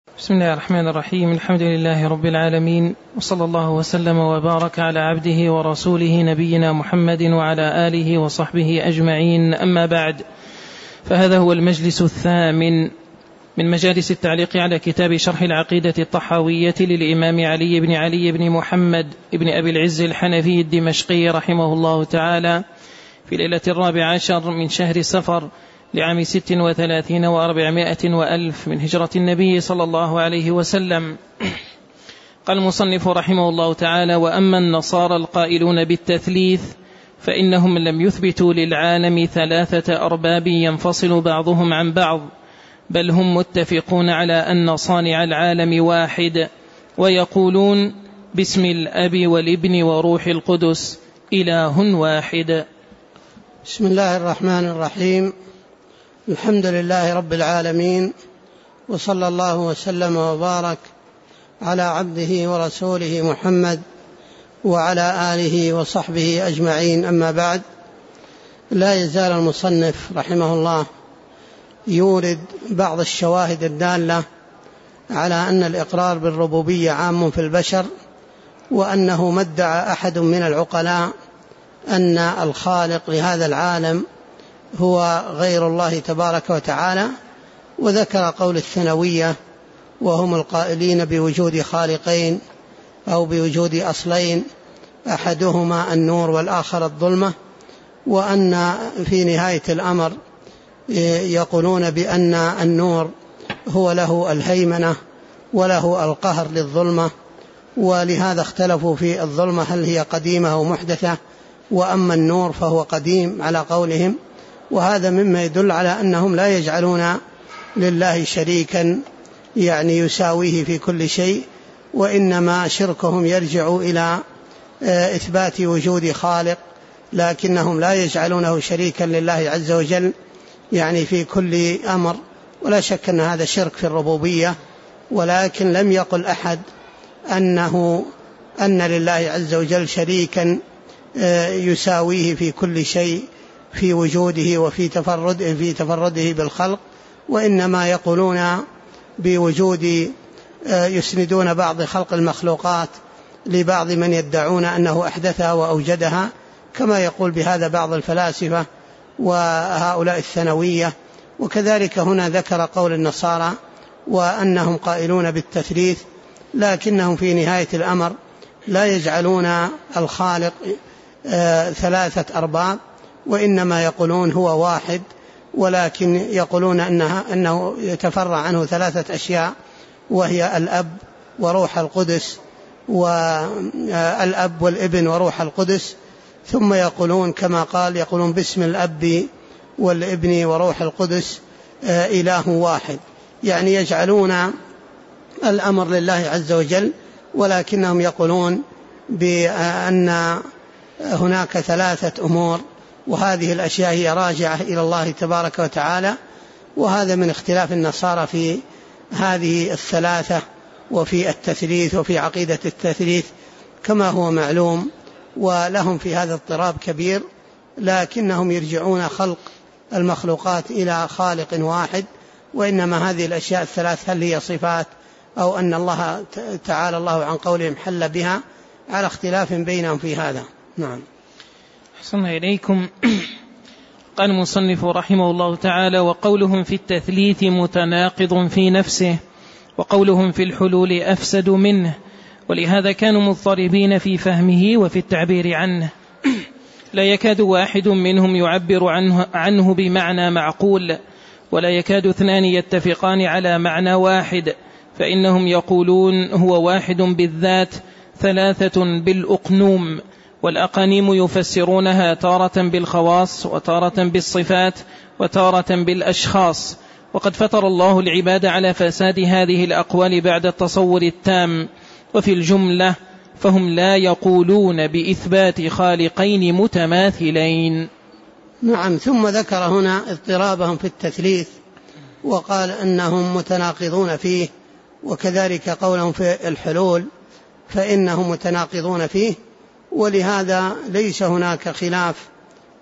بسم الله الرحمن الرحيم. الحمد لله رب العالمين، وصلى الله وسلم وبارك على عبده ورسوله نبينا محمد وعلى آله وصحبه أجمعين. أما بعد، فهذا هو المجلس الثامن من مجالس التعليق على كتاب شرح العقيدة الطحاوية للإمام علي بن محمد بن أبي العز الحنفي الدمشقي رحمه الله تعالى، في ليلة 14 من شهر سفر لعام 36 و400 وألف من هجرة النبي صلى الله عليه وسلم. قال المصنف رحمه الله تعالى: وأما النصارى القائلون بالتثليث فإنهم لم يثبتوا للعالم ثلاثة أرباب ينفصل بعضهم عن بعض، بل هم متفقون على أن صانع العالم واحد، ويقولون باسم الأب والابن وروح القدس إله واحد. بسم الله الرحمن الرحيم. الحمد لله رب العالمين، وصلى الله وسلم وبارك على عبده ورسوله محمد وعلى آله وصحبه أجمعين. أما بعد، لا يزال المصنف رحمه الله يورد بعض الشواهد الدالة على أن الإقرار بالربوبية عام في البشر، وأنه ما ادعى أحد من العقلاء أن الخالق لهذا العالم هو غير الله تبارك وتعالى. وذكر قول الثانوية، وهم القائلين بوجود خالقين أو بوجود أصلين، أحدهما النور والآخر الظلمة، وأن في نهاية الأمر يقولون بأن النور هو له الهيمنة وله القهر للظلمة، ولهذا اختلفوا في الظلمة هل هي قديمة أو محدثة، وأما النور فهو قديم على قولهم. وهذا مما يدل على أنهم لا يجعلون لله شريكا يعني يساويه في كل شيء، وإنما شركهم يرجع إلى إثبات وجود خالق، لكنهم لا يجعلونه شريكا لله عز وجل يعني في كل أمر. ولا شك أن هذا شرك في الربوبية، ولكن لم يقل أحد أن لله عز وجل شريكا يساويه في كل شيء في وجوده وفي تفرده بالخلق، وإنما يقولون بوجود يسندون بعض خلق المخلوقات لبعض من يدعون أنه أحدثها وأوجدها، كما يقول بهذا بعض الفلاسفة وهؤلاء الثانوية. وكذلك هنا ذكر قول النصارى وأنهم قائلون بالتثليث، لكنهم في نهاية الأمر لا يجعلون الخالق ثلاثة أرباب، وإنما يقولون هو واحد، ولكن يقولون أنه يتفرع عنه ثلاثة أشياء، وهي الأب وروح القدس، والأب والابن وروح القدس. ثم يقولون كما قال، يقولون باسم الأب والابن وروح القدس إله واحد، يعني يجعلون الأمر لله عز وجل، ولكنهم يقولون بأن هناك ثلاثة أمور، وهذه الأشياء هي راجعة إلى الله تبارك وتعالى. وهذا من اختلاف النصارى في هذه الثلاثة وفي التثليث وفي عقيدة التثليث كما هو معلوم، ولهم في هذا اضطراب كبير، لكنهم يرجعون خلق المخلوقات إلى خالق واحد، وإنما هذه الأشياء الثلاث هل هي صفات أو أن الله تعالى الله عن قولهم حل بها، على اختلاف بينهم في هذا. نعم. أحسن إليكم. قال المصنف رحمه الله تعالى: وقولهم في التثليث متناقض في نفسه، وقولهم في الحلول أفسد منه، ولهذا كانوا مضطربين في فهمه وفي التعبير عنه. لا يكاد واحد منهم يعبر عنه بمعنى معقول، ولا يكاد اثنان يتفقان على معنى واحد، فإنهم يقولون هو واحد بالذات، ثلاثة بالأقنوم، والأقانيم يفسرونها تارة بالخواص وتارة بالصفات وتارة بالأشخاص. وقد فطر الله العباد على فساد هذه الأقوال بعد التصور التام. وفي الجملة فهم لا يقولون بإثبات خالقين متماثلين. نعم. ثم ذكر هنا اضطرابهم في التثليث، وقال أنهم متناقضون فيه، وكذلك قولهم في الحلول فإنهم متناقضون فيه. ولهذا ليس هناك خلاف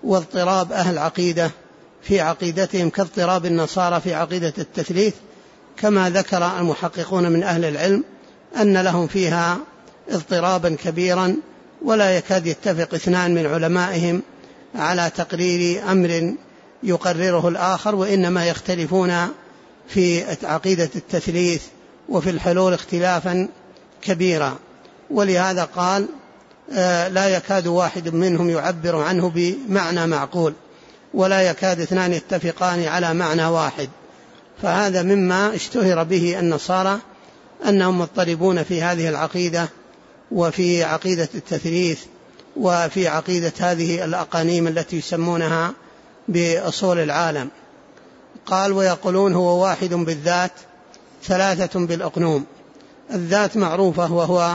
واضطراب أهل عقيدة في عقيدتهم كاضطراب النصارى في عقيدة التثليث، كما ذكر المحققون من أهل العلم أن لهم فيها اضطرابا كبيرا، ولا يكاد يتفق اثنان من علمائهم على تقرير أمر يقرره الآخر، وإنما يختلفون في عقيدة التثليث وفي الحلول اختلافا كبيرا. ولهذا قال لا يكاد واحد منهم يعبر عنه بمعنى معقول، ولا يكاد اثنان يتفقان على معنى واحد. فهذا مما اشتهر به النصارى أنهم مضطربون في هذه العقيدة، وفي عقيدة التثليث، وفي عقيدة هذه الأقانيم التي يسمونها بأصول العالم. قال ويقولون هو واحد بالذات ثلاثة بالأقنوم. الذات معروفة، وهو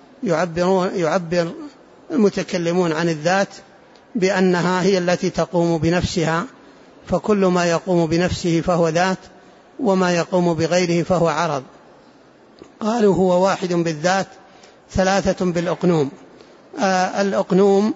يعبر المتكلمون عن الذات بأنها هي التي تقوم بنفسها، فكل ما يقوم بنفسه فهو ذات، وما يقوم بغيره فهو عرض. قالوا هو واحد بالذات ثلاثة بالأقنوم. الأقنوم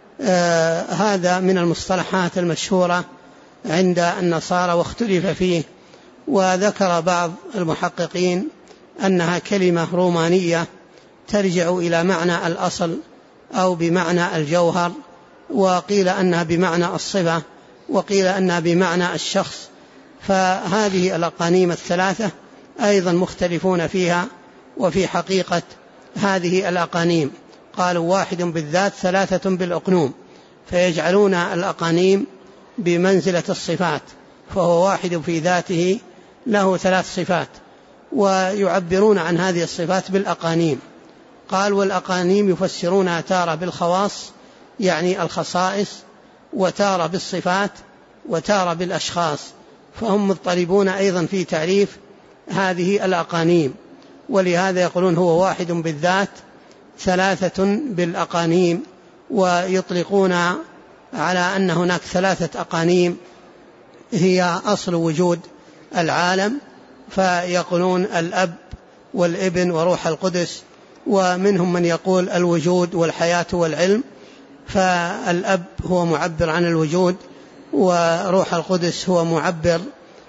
هذا من المصطلحات المشهورة عند النصارى واختلف فيه، وذكر بعض المحققين أنها كلمة رومانية ترجع إلى معنى الأصل أو بمعنى الجوهر، وقيل أنها بمعنى الصفة، وقيل أنها بمعنى الشخص. فهذه الأقانيم الثلاثة أيضا مختلفون فيها وفي حقيقة هذه الأقانيم. قالوا واحد بالذات ثلاثة بالأقنوم، فيجعلون الأقانيم بمنزلة الصفات، فهو واحد في ذاته له ثلاث صفات، ويعبرون عن هذه الصفات بالأقانيم. قال والأقانيم يفسرونها تارة بالخواص يعني الخصائص، وتارة بالصفات، وتارة بالأشخاص، فهم مضطربون أيضا في تعريف هذه الأقانيم. ولهذا يقولون هو واحد بالذات ثلاثة بالأقانيم، ويطلقون على أن هناك ثلاثة أقانيم هي أصل وجود العالم، فيقولون الأب والابن وروح القدس، ومنهم من يقول الوجود والحياة والعلم، فالأب هو معبر عن الوجود، وروح القدس هو معبر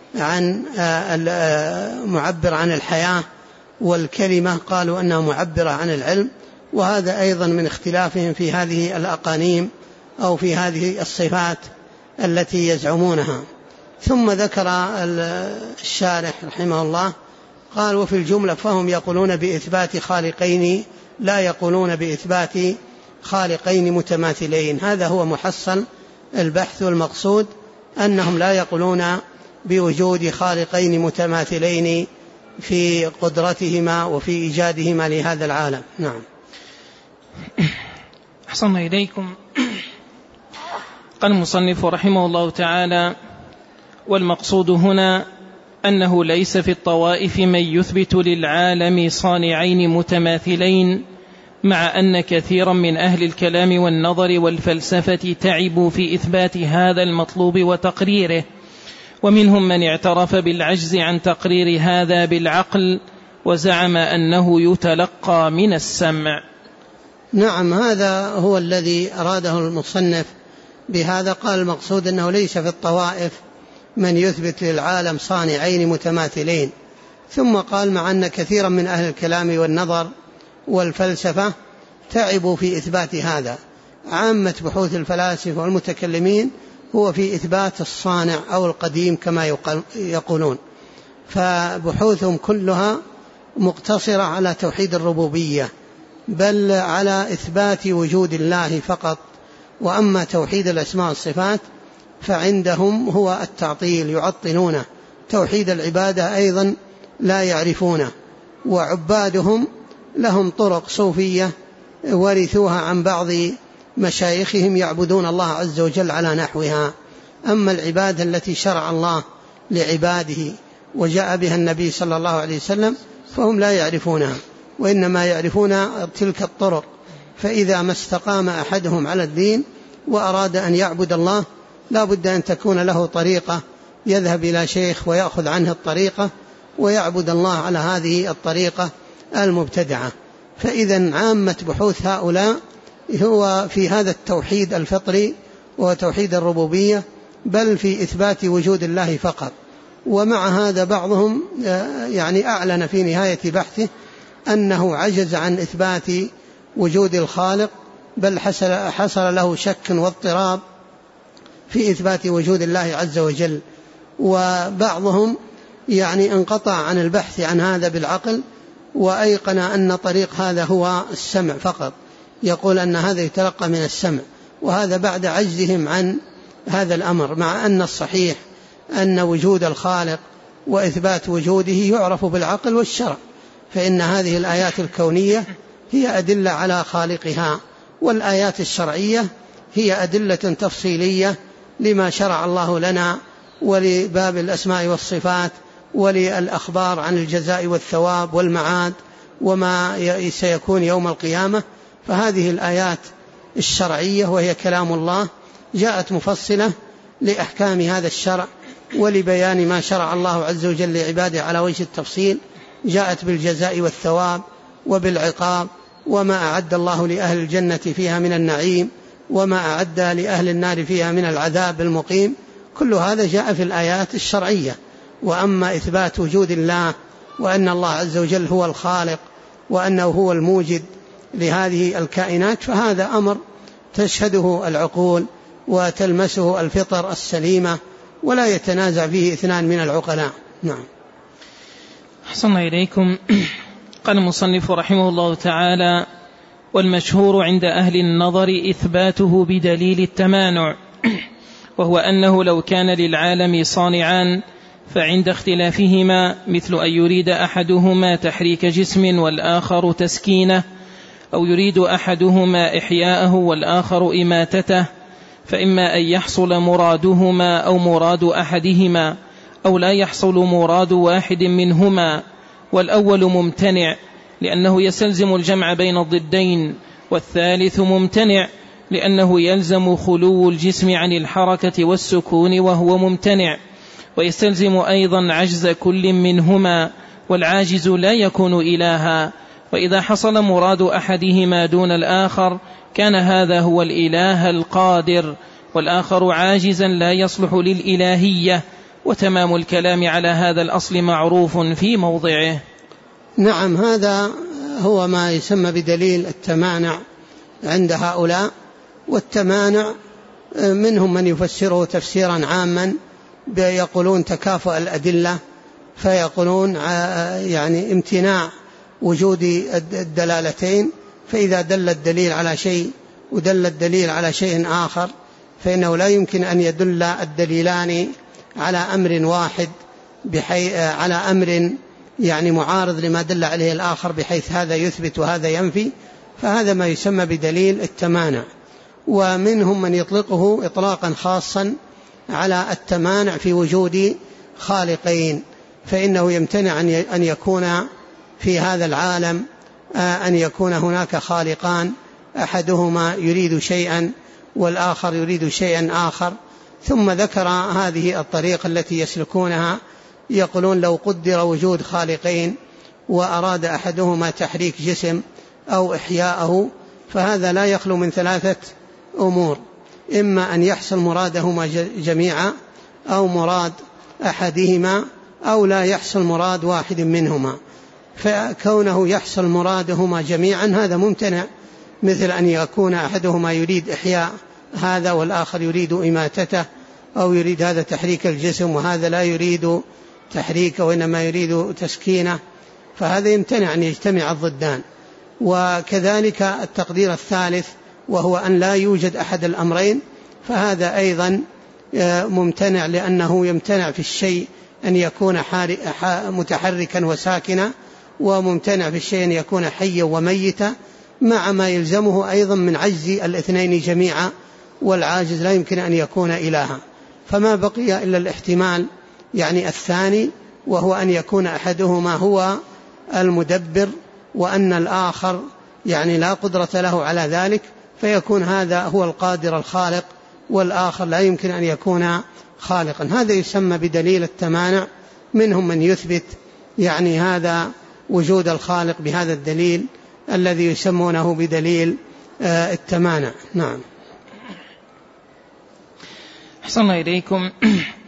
عن الحياة، والكلمة قالوا أنها معبرة عن العلم. وهذا أيضا من اختلافهم في هذه الأقانيم أو في هذه الصفات التي يزعمونها. ثم ذكر الشارح رحمه الله قال وفي الجملة فهم يقولون بإثبات خالقين، لا يقولون بإثبات خالقين متماثلين. هذا هو محصل البحث، والمقصود أنهم لا يقولون بوجود خالقين متماثلين في قدرتهما وفي إيجادهما لهذا العالم. نعم. أحسن إليكم. قال المصنف رحمه الله تعالى والمقصود هنا أنه ليس في الطوائف من يثبت للعالم صانعين متماثلين، مع أن كثيرا من أهل الكلام والنظر والفلسفة تعبوا في إثبات هذا المطلوب وتقريره، ومنهم من اعترف بالعجز عن تقرير هذا بالعقل وزعم أنه يتلقى من السمع. نعم، هذا هو الذي أراده المصنف بهذا. قال المقصود أنه ليس في الطوائف من يثبت للعالم صانعين متماثلين، ثم قال مع أن كثيرا من أهل الكلام والنظر والفلسفة تعبوا في إثبات هذا. عامة بحوث الفلاسفة والمتكلمين هو في إثبات الصانع أو القديم كما يقولون، فبحوثهم كلها مقتصرة على توحيد الربوبية، بل على إثبات وجود الله فقط. وأما توحيد الأسماء والصفات فعندهم هو التعطيل، يعطلونه. توحيد العبادة أيضا لا يعرفونه. وعبادهم لهم طرق صوفية ورثوها عن بعض مشايخهم يعبدون الله عز وجل على نحوها. أما العبادة التي شرع الله لعباده وجاء بها النبي صلى الله عليه وسلم فهم لا يعرفونها، وإنما يعرفون تلك الطرق. فإذا ما استقام أحدهم على الدين وأراد أن يعبد الله لا بد أن تكون له طريقة، يذهب إلى شيخ ويأخذ عنه الطريقة ويعبد الله على هذه الطريقة المبتدعة. فإذا عامة بحوث هؤلاء هو في هذا التوحيد الفطري وتوحيد الربوبية، بل في إثبات وجود الله فقط. ومع هذا بعضهم يعني أعلن في نهاية بحثه أنه عجز عن إثبات وجود الخالق، بل حصل له شك واضطراب في إثبات وجود الله عز وجل. وبعضهم يعني انقطع عن البحث عن هذا بالعقل، وأيقن أن طريق هذا هو السمع فقط، يقول أن هذا يتلقى من السمع، وهذا بعد عجزهم عن هذا الأمر، مع أن الصحيح أن وجود الخالق وإثبات وجوده يعرف بالعقل والشرع، فإن هذه الآيات الكونية هي أدلة على خالقها، والآيات الشرعية هي أدلة تفصيلية لما شرع الله لنا، ولباب الأسماء والصفات، وللأخبار عن الجزاء والثواب والمعاد وما سيكون يوم القيامة. فهذه الآيات الشرعية وهي كلام الله جاءت مفصلة لأحكام هذا الشرع ولبيان ما شرع الله عز وجل لعباده على وجه التفصيل، جاءت بالجزاء والثواب وبالعقاب، وما أعد الله لأهل الجنة فيها من النعيم، وما أعد لأهل النار فيها من العذاب المقيم. كل هذا جاء في الآيات الشرعية. وأما إثبات وجود الله وأن الله عز وجل هو الخالق وأنه هو الموجد لهذه الكائنات، فهذا أمر تشهده العقول وتلمسه الفطر السليمة، ولا يتنازع فيه اثنان من العقلاء. نعم. أحسن إليكم. قال المصنف رحمه الله تعالى: والمشهور عند أهل النظر إثباته بدليل التمانع، وهو أنه لو كان للعالم صانعان فعند اختلافهما مثل أن يريد أحدهما تحريك جسم والآخر تسكينه، أو يريد أحدهما إحياءه والآخر إماتته، فإما أن يحصل مرادهما أو مراد أحدهما، أو لا يحصل مراد واحد منهما، والأول ممتنع لأنه يستلزم الجمع بين الضدين، والثالث ممتنع لأنه يلزم خلو الجسم عن الحركة والسكون وهو ممتنع، ويستلزم أيضا عجز كل منهما، والعاجز لا يكون إلها. وإذا حصل مراد أحدهما دون الآخر كان هذا هو الإله القادر، والآخر عاجزا لا يصلح للإلهية. وتمام الكلام على هذا الأصل معروف في موضعه. نعم، هذا هو ما يسمى بدليل التمانع عند هؤلاء. والتمانع منهم من يفسره تفسيرا عاما يقولون تكافؤ الأدلة، فيقولون يعني امتناع وجود الدلالتين، فإذا دل الدليل على شيء ودل الدليل على شيء آخر فإنه لا يمكن أن يدل الدليلان على أمر واحد على أمر يعني معارض لما دل عليه الآخر، بحيث هذا يثبت وهذا ينفي، فهذا ما يسمى بدليل التمانع. ومنهم من يطلقه إطلاقا خاصا على التمانع في وجود خالقين، فإنه يمتنع أن يكون في هذا العالم أن يكون هناك خالقان، أحدهما يريد شيئا والآخر يريد شيئا آخر. ثم ذكر هذه الطريقة التي يسلكونها، يقولون لو قدر وجود خالقين وأراد أحدهما تحريك جسم أو إحياءه، فهذا لا يخلو من ثلاثة أمور: إما أن يحصل مرادهما جميعا، أو مراد أحدهما، أو لا يحصل مراد واحد منهما. فكونه يحصل مرادهما جميعا هذا ممتنع، مثل أن يكون أحدهما يريد إحياء هذا والآخر يريد إماتته، أو يريد هذا تحريك الجسم وهذا لا يريد تحريكه وإنما يريد تسكينه، فهذا يمتنع أن يجتمع الضدان. وكذلك التقدير الثالث وهو أن لا يوجد أحد الأمرين، فهذا أيضا ممتنع، لأنه يمتنع في الشيء أن يكون متحركا وساكنا، وممتنع في الشيء أن يكون حيا وميتا، مع ما يلزمه أيضا من عجز الاثنين جميعا، والعاجز لا يمكن أن يكون إلها. فما بقي إلا الاحتمال يعني الثاني، وهو أن يكون أحدهما هو المدبر وأن الآخر يعني لا قدرة له على ذلك، فيكون هذا هو القادر الخالق والآخر لا يمكن أن يكون خالقا. هذا يسمى بدليل التمانع. منهم من يثبت يعني هذا وجود الخالق بهذا الدليل الذي يسمونه بدليل التمانع. نعم. أحسن إليكم.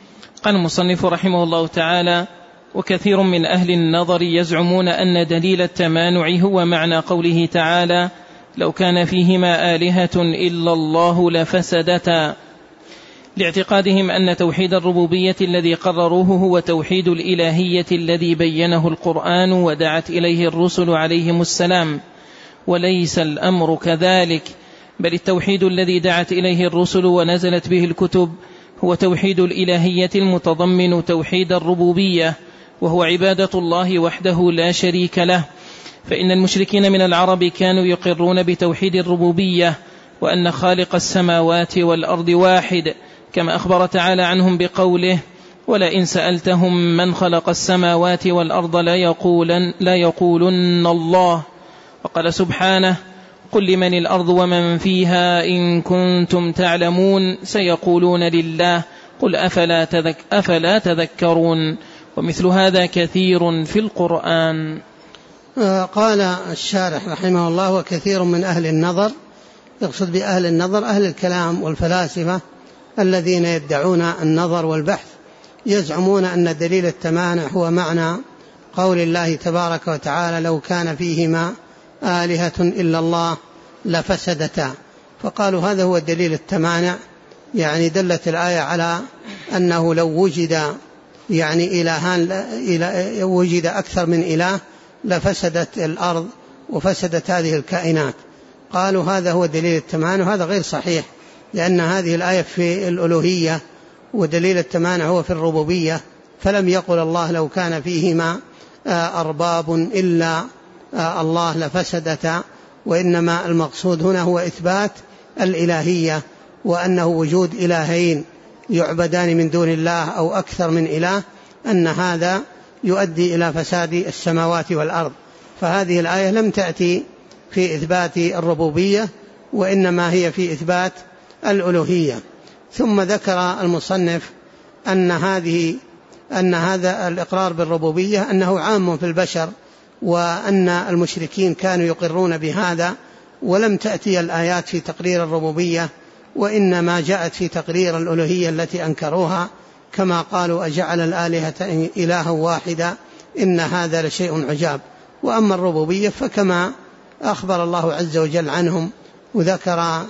قال المصنف رحمه الله تعالى: وكثير من أهل النظر يزعمون أن دليل التمانع هو معنى قوله تعالى: لو كان فيهما آلهة إلا الله لفسدتا، لاعتقادهم أن توحيد الربوبية الذي قرروه هو توحيد الإلهية الذي بينه القرآن ودعت إليه الرسل عليهم السلام، وليس الأمر كذلك، بل التوحيد الذي دعت إليه الرسل ونزلت به الكتب هو توحيد الإلهية المتضمن توحيد الربوبية، وهو عبادة الله وحده لا شريك له. فإن المشركين من العرب كانوا يقرون بتوحيد الربوبية وأن خالق السماوات والأرض واحد، كما أخبر تعالى عنهم بقوله: ولئن سألتهم من خلق السماوات والأرض لا يقولن الله. وقال سبحانه: قل لمن الأرض ومن فيها إن كنتم تعلمون سيقولون لله قل أفلا تذكرون. ومثل هذا كثير في القرآن. قال الشارح رحمه الله: وكثير من أهل النظر، يقصد بأهل النظر أهل الكلام والفلاسفة الذين يدعون النظر والبحث، يزعمون أن دليل التمانع هو معنى قول الله تبارك وتعالى: لو كان فيهما آلهة إلا الله لفسدتا. فقالوا هذا هو دليل التمانع، يعني دلت الآية على أنه لو وجد وجد أكثر من إله لفسدت الأرض وفسدت هذه الكائنات. قالوا هذا هو دليل التمانع، هذا غير صحيح، لأن هذه الآية في الألوهية ودليل التمانع هو في الربوبية، فلم يقل الله لو كان فيهما أرباب إلا الله لفسدتا، وإنما المقصود هنا هو إثبات الإلهية، وأنه وجود إلهين يعبدان من دون الله أو أكثر من إله، أن هذا يؤدي إلى فساد السماوات والأرض. فهذه الآية لم تأتي في إثبات الربوبية، وإنما هي في إثبات الألوهية. ثم ذكر المصنف أن هذا الإقرار بالربوبية أنه عام في البشر، وأن المشركين كانوا يقرون بهذا، ولم تأتي الآيات في تقرير الربوبية، وإنما جاءت في تقرير الألوهية التي أنكروها، كما قالوا: أجعل الآلهة إلها واحدا إن هذا لشيء عجاب. وأما الربوبية فكما أخبر الله عز وجل عنهم، وذكر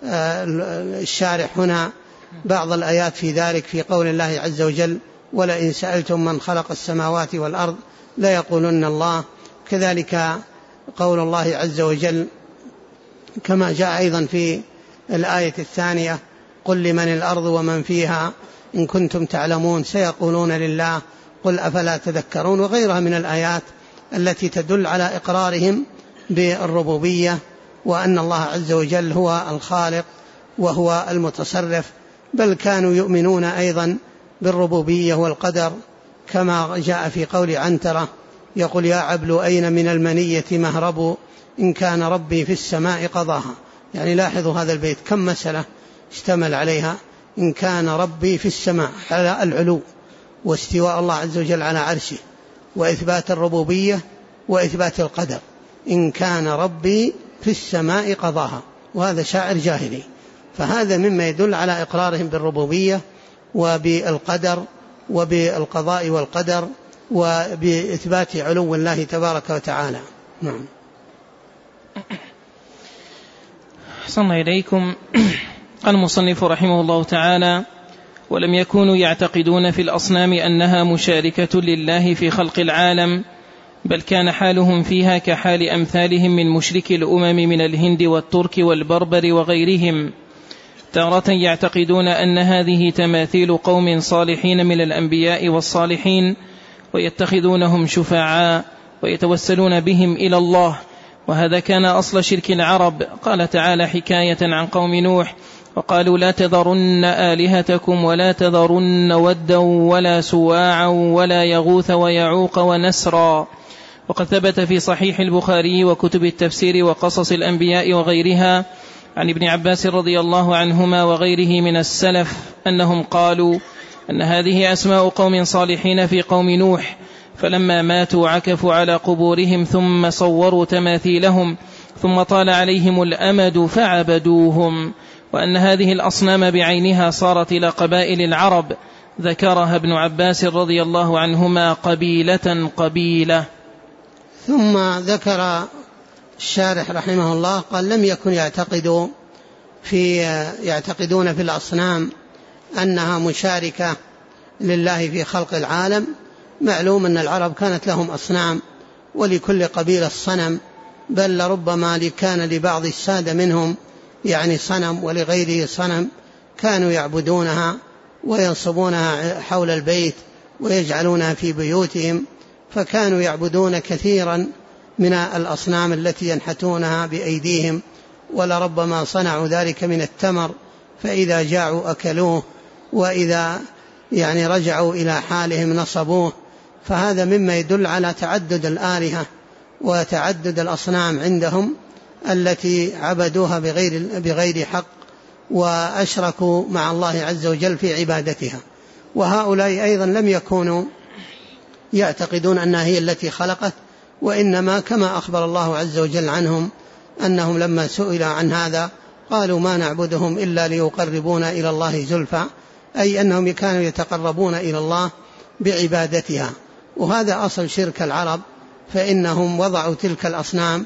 الشارح هنا بعض الآيات في ذلك، في قول الله عز وجل: ولئن سألتم من خلق السماوات والأرض لا يقولن الله. كذلك قول الله عز وجل كما جاء أيضا في الآية الثانية: قل لمن الأرض ومن فيها إن كنتم تعلمون سيقولون لله قل أفلا تذكرون، وغيرها من الآيات التي تدل على إقرارهم بالربوبية، وأن الله عز وجل هو الخالق وهو المتصرف. بل كانوا يؤمنون أيضا بالربوبية والقدر، كما جاء في قول عنترة: يقول: يا عبل أين من المنية مهرب إن كان ربي في السماء قضاها. يعني لاحظوا هذا البيت كم مسألة اشتمل عليها: إن كان ربي في السماء على العلو، واستواء الله عز وجل على عرشه، وإثبات الربوبية، وإثبات القدر. إن كان ربي في السماء قضاها، وهذا شاعر جاهلي. فهذا مما يدل على إقرارهم بالربوبية وبالقدر وبالقضاء والقدر وبإثبات علو الله تبارك وتعالى. نعم. أحسن إليكم. قال المصنف رحمه الله تعالى: ولم يكونوا يعتقدون في الأصنام أنها مشاركة لله في خلق العالم، بل كان حالهم فيها كحال أمثالهم من مشرك الأمم من الهند والترك والبربر وغيرهم. تارة يعتقدون أن هذه تماثيل قوم صالحين من الأنبياء والصالحين، ويتخذونهم شفعاء ويتوسلون بهم إلى الله، وهذا كان أصل شرك العرب. قال تعالى حكاية عن قوم نوح: وقالوا لا تذرن آلهتكم ولا تذرن ودا ولا سواعا ولا يغوث ويعوق ونسرا. وقد ثبت في صحيح البخاري وكتب التفسير وقصص الأنبياء وغيرها عن ابن عباس رضي الله عنهما وغيره من السلف أنهم قالوا أن هذه أسماء قوم صالحين في قوم نوح، فلما ماتوا عكفوا على قبورهم ثم صوروا تماثيلهم، ثم طال عليهم الأمد فعبدوهم، وأن هذه الأصنام بعينها صارت إلى قبائل العرب ذكرها ابن عباس رضي الله عنهما قبيلة قبيلة. ثم ذكر الشارح رحمه الله قال لم يكن يعتقدون في الأصنام أنها مشاركة لله في خلق العالم. معلوم أن العرب كانت لهم أصنام ولكل قبيلة صنم، بل لربما كان لبعض السادة منهم يعني صنم ولغيره صنم، كانوا يعبدونها وينصبونها حول البيت ويجعلونها في بيوتهم، فكانوا يعبدون كثيرا من الأصنام التي ينحتونها بأيديهم، ولربما صنعوا ذلك من التمر، فإذا جاعوا أكلوه، وإذا يعني رجعوا إلى حالهم نصبوه. فهذا مما يدل على تعدد الآلهة وتعدد الأصنام عندهم التي عبدوها بغير حق وأشركوا مع الله عز وجل في عبادتها. وهؤلاء أيضا لم يكونوا يعتقدون أنها هي التي خلقت، وإنما كما أخبر الله عز وجل عنهم أنهم لما سئل عن هذا قالوا ما نعبدهم إلا ليقربونا إلى الله زلفى، أي أنهم كانوا يتقربون إلى الله بعبادتها. وهذا أصل شرك العرب، فإنهم وضعوا تلك الأصنام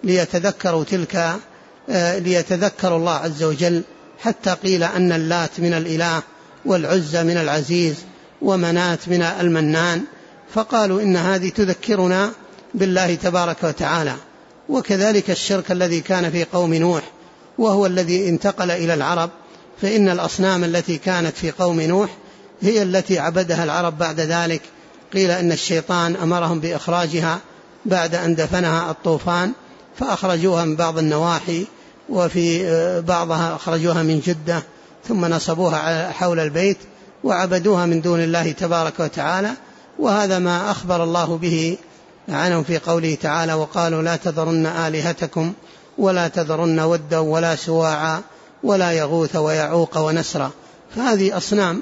ليتذكروا الله عز وجل، حتى قيل أن اللات من الإله والعزى من العزيز ومنات من المنان، فقالوا إن هذه تذكرنا بالله تبارك وتعالى. وكذلك الشرك الذي كان في قوم نوح وهو الذي انتقل إلى العرب، فإن الأصنام التي كانت في قوم نوح هي التي عبدها العرب بعد ذلك. قيل أن الشيطان أمرهم بإخراجها بعد أن دفنها الطوفان، فأخرجوها من بعض النواحي، وفي بعضها أخرجوها من جدة، ثم نصبوها حول البيت وعبدوها من دون الله تبارك وتعالى. وهذا ما أخبر الله به عنهم في قوله تعالى وقالوا لا تذرن آلهتكم ولا تذرن ودا ولا سواعا ولا يغوث ويعوق ونسرا. فهذه أصنام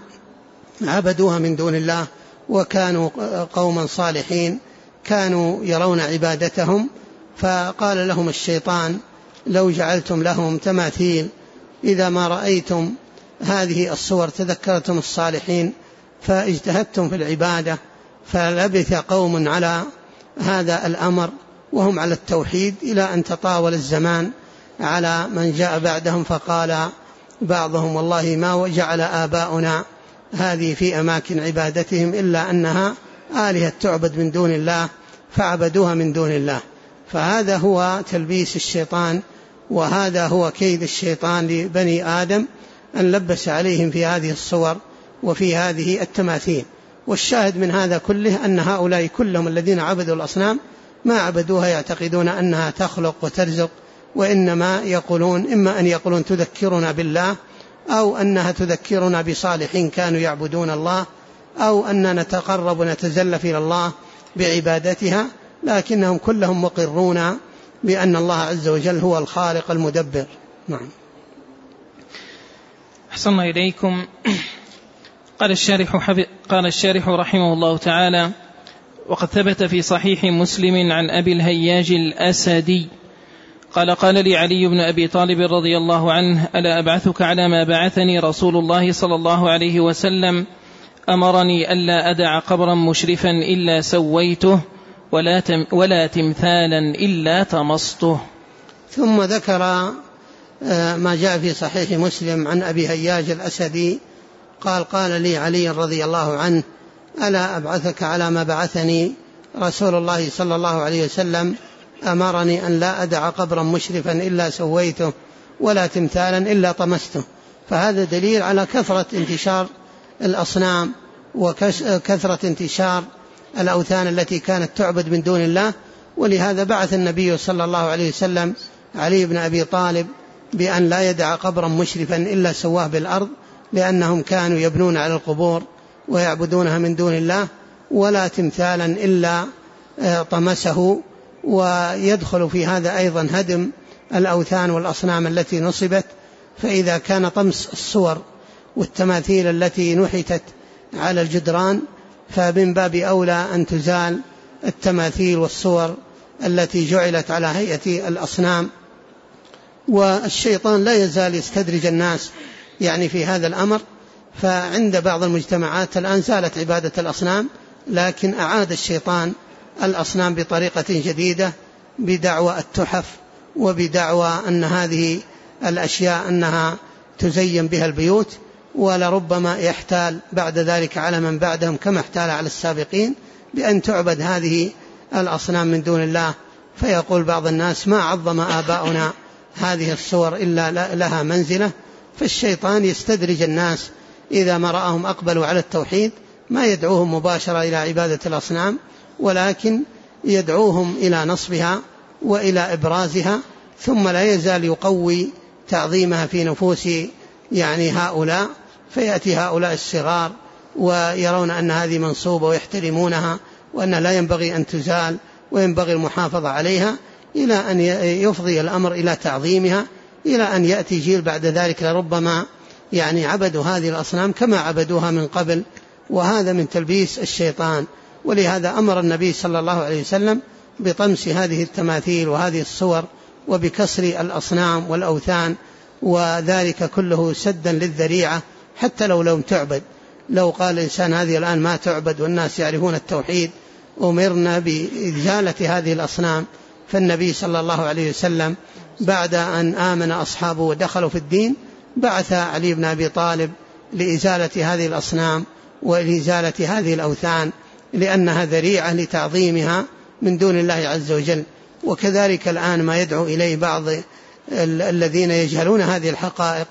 عبدوها من دون الله، وكانوا قوما صالحين كانوا يرون عبادتهم. فقال لهم الشيطان لو جعلتم لهم تماثيل إذا ما رأيتم هذه الصور تذكرتم الصالحين فاجتهدتم في العبادة. فلبث قوم على هذا الأمر وهم على التوحيد إلى أن تطاول الزمان على من جاء بعدهم، فقال بعضهم والله ما جعل آباؤنا هذه في أماكن عبادتهم إلا أنها آلهة تعبد من دون الله فعبدوها من دون الله. فهذا هو تلبيس الشيطان، وهذا هو كيد الشيطان لبني آدم، أن لبس عليهم في هذه الصور وفي هذه التماثيل. والشاهد من هذا كله أن هؤلاء كلهم الذين عبدوا الأصنام ما عبدوها يعتقدون أنها تخلق وترزق، وإنما يقولون إما أن يقولون تذكرنا بالله، أو أنها تذكرنا بصالحين كانوا يعبدون الله، أو أن نتقرب ونتزلف إلى الله بعبادتها، لكنهم كلهم مقرون بأن الله عز وجل هو الخالق المدبر. نعم. أحسن إليكم. قال الشارح رحمه الله تعالى وقد ثبت في صحيح مسلم عن أبي الهياج الأسدي قال قال لي علي بن أبي طالب رضي الله عنه ألا أبعثك على ما بعثني رسول الله صلى الله عليه وسلم أمرني ألا أدع قبرا مشرفا إلا سويته ولا تمثالا إلا طمسته. ثم ذكر ما جاء في صحيح مسلم عن أبي هياج الأسدي قال قال لي علي رضي الله عنه ألا أبعثك على ما بعثني رسول الله صلى الله عليه وسلم أمرني أن لا أدع قبرا مشرفا إلا سويته ولا تمثالا إلا طمسته. فهذا دليل على كثرة انتشار الأصنام وكثرة انتشار الأوثان التي كانت تعبد من دون الله. ولهذا بعث النبي صلى الله عليه وسلم علي بن أبي طالب بأن لا يدع قبرا مشرفا إلا سواه بالأرض، لأنهم كانوا يبنون على القبور ويعبدونها من دون الله، ولا تمثالا إلا طمسه. ويدخل في هذا أيضا هدم الأوثان والأصنام التي نصبت. فإذا كان طمس الصور والتماثيل التي نحتت على الجدران فمن باب أولى أن تزال التماثيل والصور التي جعلت على هيئة الأصنام. والشيطان لا يزال يستدرج الناس يعني في هذا الأمر، فعند بعض المجتمعات الآن زالت عبادة الأصنام، لكن أعاد الشيطان الأصنام بطريقة جديدة بدعوى التحف وبدعوى أن هذه الأشياء أنها تزين بها البيوت، ولربما يحتال بعد ذلك على من بعدهم كما احتال على السابقين بأن تعبد هذه الأصنام من دون الله. فيقول بعض الناس ما عظم آباؤنا هذه الصور إلا لها منزلة. فالشيطان يستدرج الناس إذا ما رأهم أقبلوا على التوحيد ما يدعوهم مباشرة إلى عبادة الأصنام، ولكن يدعوهم إلى نصبها وإلى إبرازها، ثم لا يزال يقوي تعظيمها في نفوس هؤلاء، فيأتي هؤلاء الصغار ويرون أن هذه منصوبة ويحترمونها وأن لا ينبغي أن تزال وينبغي المحافظة عليها، إلى أن يفضي الأمر إلى تعظيمها، إلى أن يأتي جيل بعد ذلك لربما عبدوا هذه الأصنام كما عبدوها من قبل، وهذا من تلبيس الشيطان. ولهذا أمر النبي صلى الله عليه وسلم بطمس هذه التماثيل وهذه الصور وبكسر الأصنام والأوثان، وذلك كله سدا للذريعة حتى لو لم تعبد. لو قال الإنسان هذه الآن ما تعبد والناس يعرفون التوحيد أمرنا بإزالة هذه الأصنام، فالنبي صلى الله عليه وسلم بعد أن آمن أصحابه ودخلوا في الدين بعث علي بن أبي طالب لإزالة هذه الأصنام ولإزالة هذه الأوثان، لأنها ذريعة لتعظيمها من دون الله عز وجل. وكذلك الآن ما يدعو إليه بعض الذين يجهلون هذه الحقائق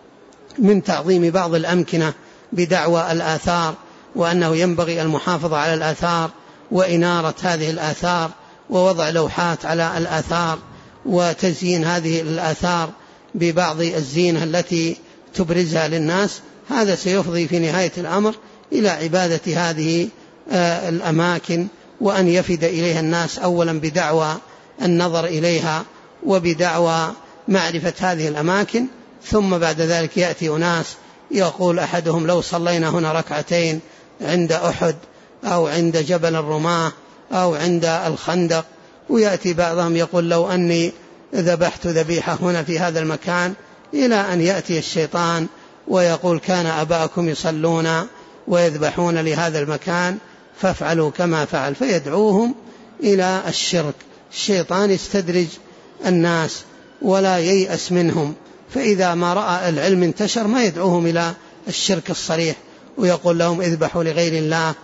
من تعظيم بعض الأمكنة بدعوى الآثار، وأنه ينبغي المحافظة على الآثار وإنارة هذه الآثار ووضع لوحات على الآثار وتزيين هذه الآثار ببعض الزينة التي تبرزها للناس. هذا سيفضي في نهاية الأمر إلى عبادة هذه الأماكن، وأن يفد إليها الناس أولا بدعوى النظر إليها وبدعوى معرفة هذه الأماكن، ثم بعد ذلك يأتي أناس يقول أحدهم لو صلينا هنا ركعتين عند أحد أو عند جبل الرماة أو عند الخندق، ويأتي بعضهم يقول لو أني ذبحت ذبيحة هنا في هذا المكان، إلى أن يأتي الشيطان ويقول كان أباءكم يصلون ويذبحون لهذا المكان فافعلوا كما فعل، فيدعوهم إلى الشرك. الشيطان يستدرج الناس ولا ييأس منهم، فإذا ما رأى العلم انتشر ما يدعوهم إلى الشرك الصريح ويقول لهم اذبحوا لغير الله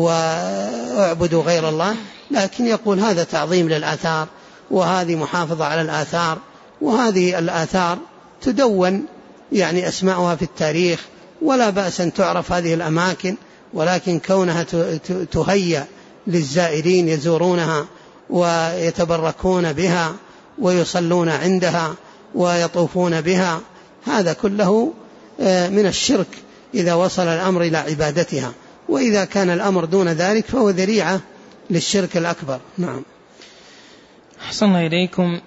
واعبدوا غير الله، لكن يقول هذا تعظيم للآثار وهذه محافظة على الآثار، وهذه الآثار تدون أسماؤها في التاريخ ولا بأس أن تعرف هذه الأماكن، ولكن كونها تهيأ للزائرين يزورونها ويتبركون بها ويصلون عندها ويطوفون بها، هذا كله من الشرك إذا وصل الأمر إلى عبادتها، وإذا كان الأمر دون ذلك فهو ذريعة للشرك الأكبر. نعم. أحسن إليكم.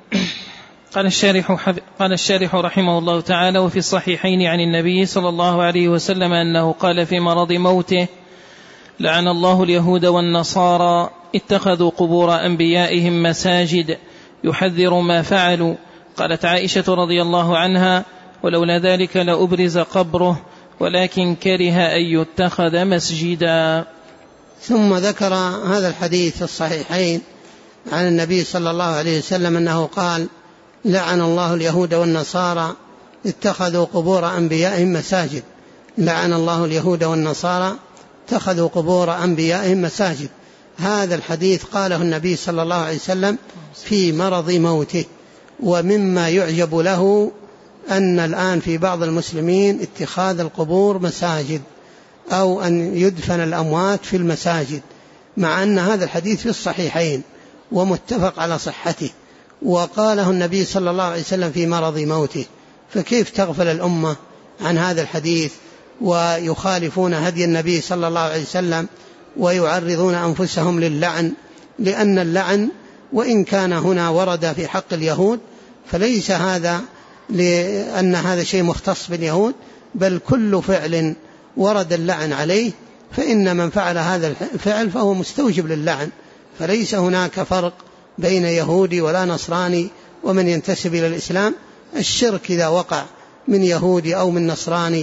قال الشارح رحمه الله تعالى: وفي الصحيحين عن النبي صلى الله عليه وسلم أنه قال في مرض موته: لعن الله اليهود والنصارى اتخذوا قبور أنبيائهم مساجد يحذر ما فعلوا. قالت عائشة رضي الله عنها: ولولا ذلك لأبرز قبره ولكن كره أن يتخذ مسجدا. ثم ذكر هذا الحديث في الصحيحين عن النبي صلى الله عليه وسلم أنه قال: لعن الله اليهود والنصارى اتخذوا قبور أنبيائهم مساجد. لعن الله اليهود والنصارى اتخذوا قبور أنبيائهم مساجد. هذا الحديث قاله النبي صلى الله عليه وسلم في مرض موته. ومما يعجب له أن الآن في بعض المسلمين اتخاذ القبور مساجد، أو أن يدفن الأموات في المساجد، مع أن هذا الحديث في الصحيحين ومتفق على صحته، وقاله النبي صلى الله عليه وسلم في مرض موته، فكيف تغفل الأمة عن هذا الحديث ويخالفون هدي النبي صلى الله عليه وسلم ويعرضون أنفسهم للعن؟ لأن اللعن وإن كان هنا ورد في حق اليهود فليس هذا لأن هذا شيء مختص باليهود، بل كل فعل ورد اللعن عليه فإن من فعل هذا الفعل فهو مستوجب للعن، فليس هناك فرق بين يهودي ولا نصراني ومن ينتسب إلى الإسلام. الشرك إذا وقع من يهودي أو من نصراني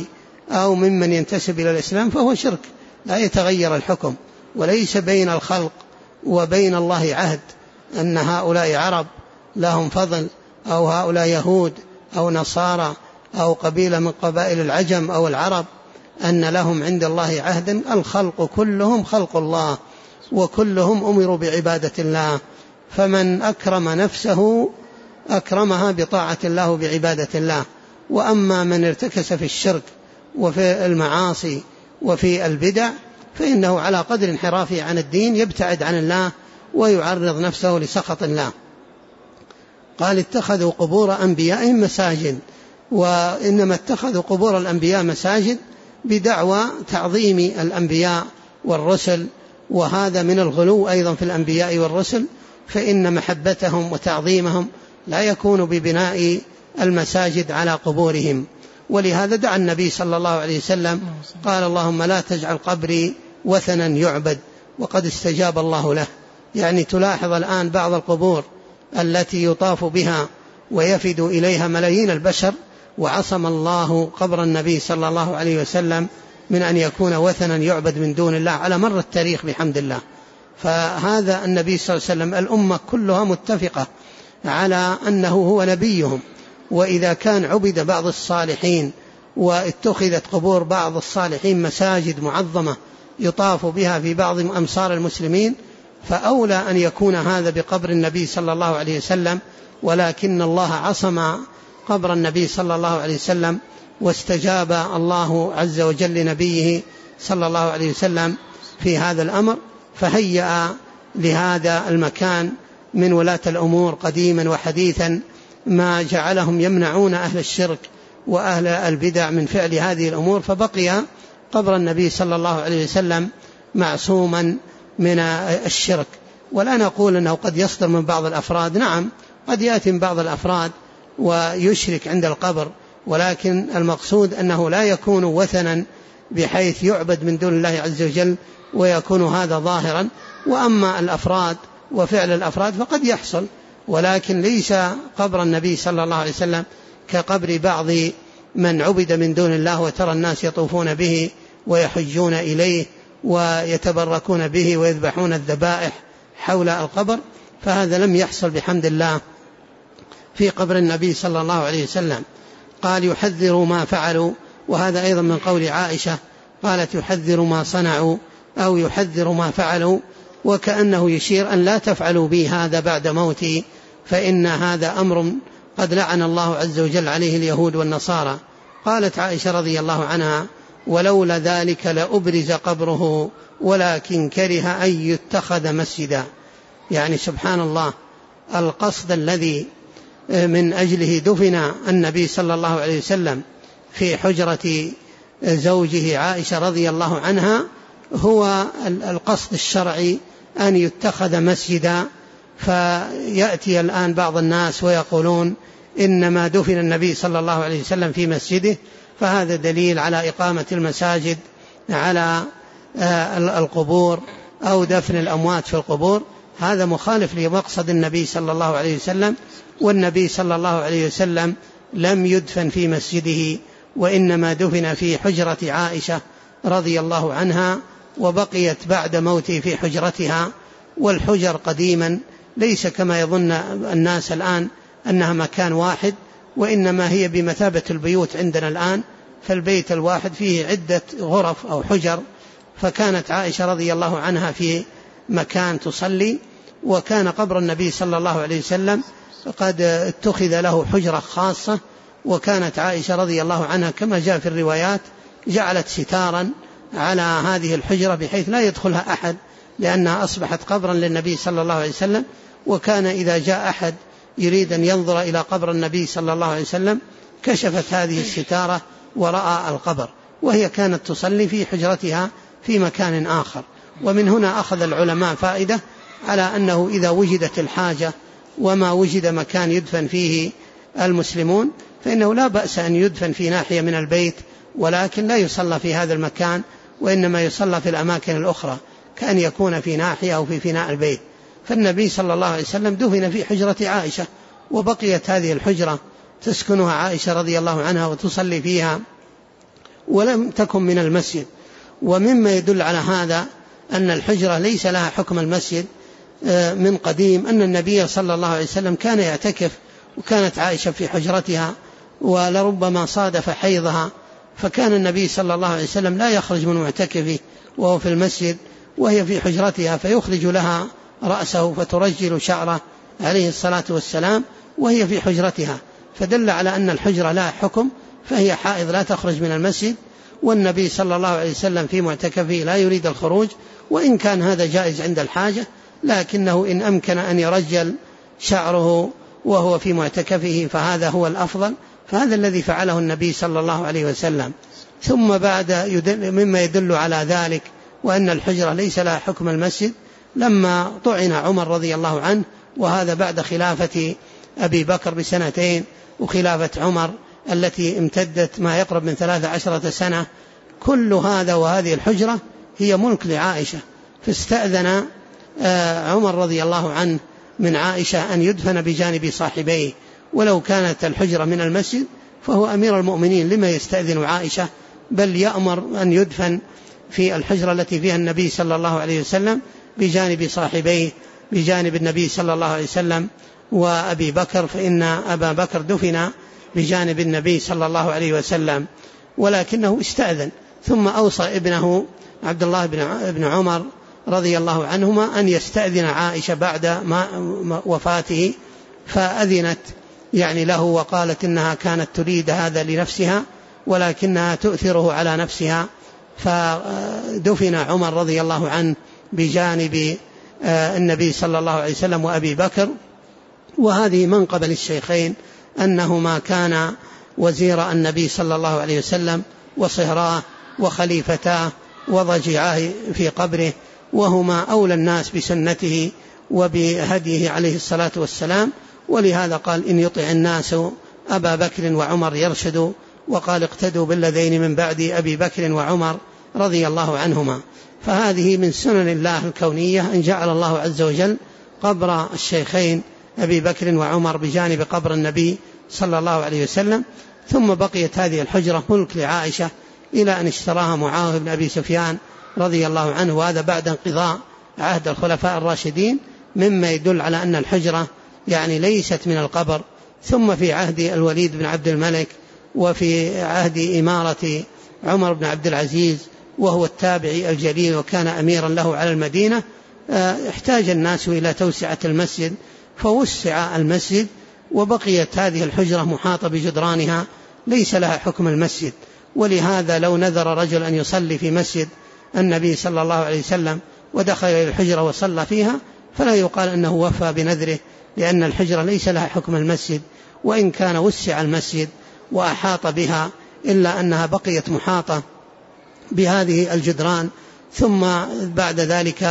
أو ممن ينتسب إلى الإسلام فهو شرك لا يتغير الحكم. وليس بين الخلق وبين الله عهد أن هؤلاء عرب لهم فضل أو هؤلاء يهود أو نصارى أو قبيلة من قبائل العجم أو العرب أن لهم عند الله عهدا. الخلق كلهم خلق الله وكلهم أمروا بعبادة الله، فمن أكرم نفسه أكرمها بطاعة الله وبعبادة الله. وأما من ارتكس في الشرك وفي المعاصي وفي البدع فإنه على قدر انحرافه عن الدين يبتعد عن الله ويعرض نفسه لسخط الله. قال اتخذوا قبور أنبيائهم مساجد، وإنما اتخذوا قبور الأنبياء مساجد بدعوى تعظيم الأنبياء والرسل، وهذا من الغلو أيضا في الأنبياء والرسل، فإن محبتهم وتعظيمهم لا يكون ببناء المساجد على قبورهم. ولهذا دعا النبي صلى الله عليه وسلم قال اللهم لا تجعل قبري وثنا يعبد، وقد استجاب الله له. يعني تلاحظ الآن بعض القبور التي يطاف بها ويفد إليها ملايين البشر، وعصم الله قبر النبي صلى الله عليه وسلم من أن يكون وثنا يعبد من دون الله على مر التاريخ بحمد الله. فهذا النبي صلى الله عليه وسلم الأمة كلها متفقة على أنه هو نبيهم، وإذا كان عبد بعض الصالحين واتخذت قبور بعض الصالحين مساجد معظمة يطاف بها في بعض أمصار المسلمين فأولى أن يكون هذا بقبر النبي صلى الله عليه وسلم. ولكن الله عصم قبر النبي صلى الله عليه وسلم، واستجاب الله عز وجل لنبيه صلى الله عليه وسلم في هذا الأمر، فهيأ لهذا المكان من ولاة الأمور قديما وحديثا ما جعلهم يمنعون أهل الشرك وأهل البدع من فعل هذه الأمور، فبقي قبر النبي صلى الله عليه وسلم معصوما من الشرك. ولا نقول أنه قد يصدر من بعض الأفراد، نعم قد يأتي من بعض الأفراد ويشرك عند القبر، ولكن المقصود أنه لا يكون وثنا بحيث يعبد من دون الله عز وجل ويكون هذا ظاهرا. وأما الأفراد وفعل الأفراد فقد يحصل، ولكن ليس قبر النبي صلى الله عليه وسلم كقبر بعض من عبد من دون الله، وترى الناس يطوفون به ويحجون إليه ويتبركون به ويذبحون الذبائح حول القبر، فهذا لم يحصل بحمد الله في قبر النبي صلى الله عليه وسلم. قال يحذر ما فعلوا، وهذا أيضا من قول عائشة قالت يحذر ما صنعوا أو يحذر ما فعلوا، وكأنه يشير أن لا تفعلوا بي هذا بعد موتي، فإن هذا أمر قد لعن الله عز وجل عليه اليهود والنصارى. قالت عائشة رضي الله عنها ولولا ذلك لأبرز قبره ولكن كره أن يتخذ مسجدا. يعني سبحان الله، القصد الذي من أجله دفن النبي صلى الله عليه وسلم في حجرة زوجه عائشة رضي الله عنها هو القصد الشرعي أن يتخذ مسجدا. فيأتي الآن بعض الناس ويقولون إنما دفن النبي صلى الله عليه وسلم في مسجده، فهذا دليل على إقامة المساجد على القبور أو دفن الأموات في القبور. هذا مخالف لمقصد النبي صلى الله عليه وسلم، والنبي صلى الله عليه وسلم لم يدفن في مسجده، وإنما دفن في حجرة عائشة رضي الله عنها، وبقيت بعد موته في حجرتها. والحجر قديما ليس كما يظن الناس الآن أنها مكان واحد، وإنما هي بمثابة البيوت عندنا الآن، فالبيت الواحد فيه عدة غرف أو حجر. فكانت عائشة رضي الله عنها في مكان تصلي، وكان قبر النبي صلى الله عليه وسلم قد اتخذ له حجرة خاصة، وكانت عائشة رضي الله عنها كما جاء في الروايات جعلت ستارا على هذه الحجرة بحيث لا يدخلها أحد، لأنها أصبحت قبرا للنبي صلى الله عليه وسلم. وكان إذا جاء أحد يريد أن ينظر إلى قبر النبي صلى الله عليه وسلم كشفت هذه الستارة ورأى القبر، وهي كانت تصلي في حجرتها في مكان آخر. ومن هنا أخذ العلماء فائدة على أنه إذا وجدت الحاجة وما وجد مكان يدفن فيه المسلمون فإنه لا بأس أن يدفن في ناحية من البيت، ولكن لا يصلى في هذا المكان، وإنما يصلى في الأماكن الأخرى كأن يكون في ناحية أو في فناء البيت. فالنبي صلى الله عليه وسلم دفن في حجرة عائشة، وبقيت هذه الحجرة تسكنها عائشة رضي الله عنها وتصلي فيها ولم تكن من المسجد. ومما يدل على هذا أن الحجرة ليس لها حكم المسجد من قديم، أن النبي صلى الله عليه وسلم كان يعتكف، وكانت عائشة في حجرتها، ولربما صادف حيضها، فكان النبي صلى الله عليه وسلم لا يخرج من معتكفه وهو في المسجد وهي في حجرتها، فيخرج لها رأسه فترجل شعره عليه الصلاة والسلام وهي في حجرتها، فدل على أن الحجرة لها حكم، فهي حائض لا تخرج من المسجد، والنبي صلى الله عليه وسلم في معتكفه لا يريد الخروج، وإن كان هذا جائز عند الحاجة، لكنه إن أمكن أن يرجل شعره وهو في معتكفه فهذا هو الأفضل، فهذا الذي فعله النبي صلى الله عليه وسلم. ثم بعد مما يدل على ذلك وأن الحجرة ليس لها حكم المسجد، لما طعن عمر رضي الله عنه، وهذا بعد خلافة أبي بكر ب2 وخلافة عمر التي امتدت ما يقرب من 13 سنة، كل هذا وهذه الحجرة هي ملك لعائشة، فاستأذن عمر رضي الله عنه من عائشة أن يدفن بجانب صاحبيه، ولو كانت الحجرة من المسجد فهو أمير المؤمنين، لما يستأذن عائشة، بل يأمر أن يدفن في الحجرة التي فيها النبي صلى الله عليه وسلم بجانب صاحبيه، بجانب النبي صلى الله عليه وسلم وأبي بكر، فإن أبا بكر دفن بجانب النبي صلى الله عليه وسلم، ولكنه استأذن. ثم أوصى ابنه عبد الله بن عمر رضي الله عنهما أن يستأذن عائشة بعد ما وفاته، فأذنت يعني له، وقالت إنها كانت تريد هذا لنفسها ولكنها تؤثره على نفسها، فدفن عمر رضي الله عنه بجانب النبي صلى الله عليه وسلم وأبي بكر. وهذه منقبة للشيخين أنهما كان وزير النبي صلى الله عليه وسلم وصهراه وخليفتاه وضجعاه في قبره، وهما أولى الناس بسنته وبهديه عليه الصلاة والسلام، ولهذا قال إن يطع الناس أبا بكر وعمر يرشدوا، وقال اقتدوا بالذين من بعد أبي بكر وعمر رضي الله عنهما. فهذه من سنن الله الكونية أن جعل الله عز وجل قبر الشيخين أبي بكر وعمر بجانب قبر النبي صلى الله عليه وسلم. ثم بقيت هذه الحجرة ملك لعائشة إلى أن اشتراها معاوية بن أبي سفيان رضي الله عنه، وهذا بعد انقضاء عهد الخلفاء الراشدين، مما يدل على أن الحجرة يعني ليست من القبر. ثم في عهد الوليد بن عبد الملك وفي عهد إمارة عمر بن عبد العزيز وهو التابعي الجليل وكان أميرا له على المدينة، احتاج الناس إلى توسعة المسجد فوسع المسجد، وبقيت هذه الحجرة محاطة بجدرانها ليس لها حكم المسجد. ولهذا لو نذر رجل أن يصلي في مسجد النبي صلى الله عليه وسلم ودخل إلى الحجرة وصلى فيها فلا يقال أنه وفى بنذره، لأن الحجرة ليس لها حكم المسجد، وإن كان وسع المسجد وأحاط بها إلا أنها بقيت محاطة بهذه الجدران. ثم بعد ذلك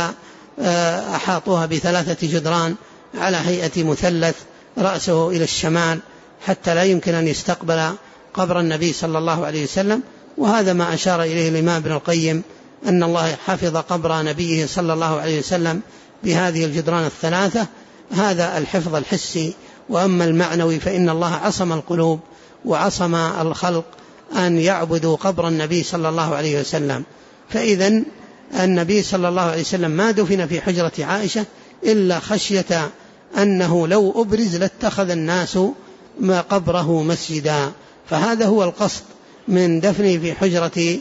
أحاطوها ب3 جدران على هيئة مثلث رأسه إلى الشمال حتى لا يمكن أن يستقبل قبر النبي صلى الله عليه وسلم. وهذا ما أشار إليه الإمام ابن القيم، أن الله حفظ قبر نبيه صلى الله عليه وسلم بهذه الجدران ال3، هذا الحفظ الحسي. وأما المعنوي فإن الله عصم القلوب وعصم الخلق أن يعبدوا قبر النبي صلى الله عليه وسلم. فإذا النبي صلى الله عليه وسلم ما دفن في حجرة عائشة إلا خشية أنه لو أبرز لاتخذ الناس ما قبره مسجدا، فهذا هو القصد من دفنه في حجرة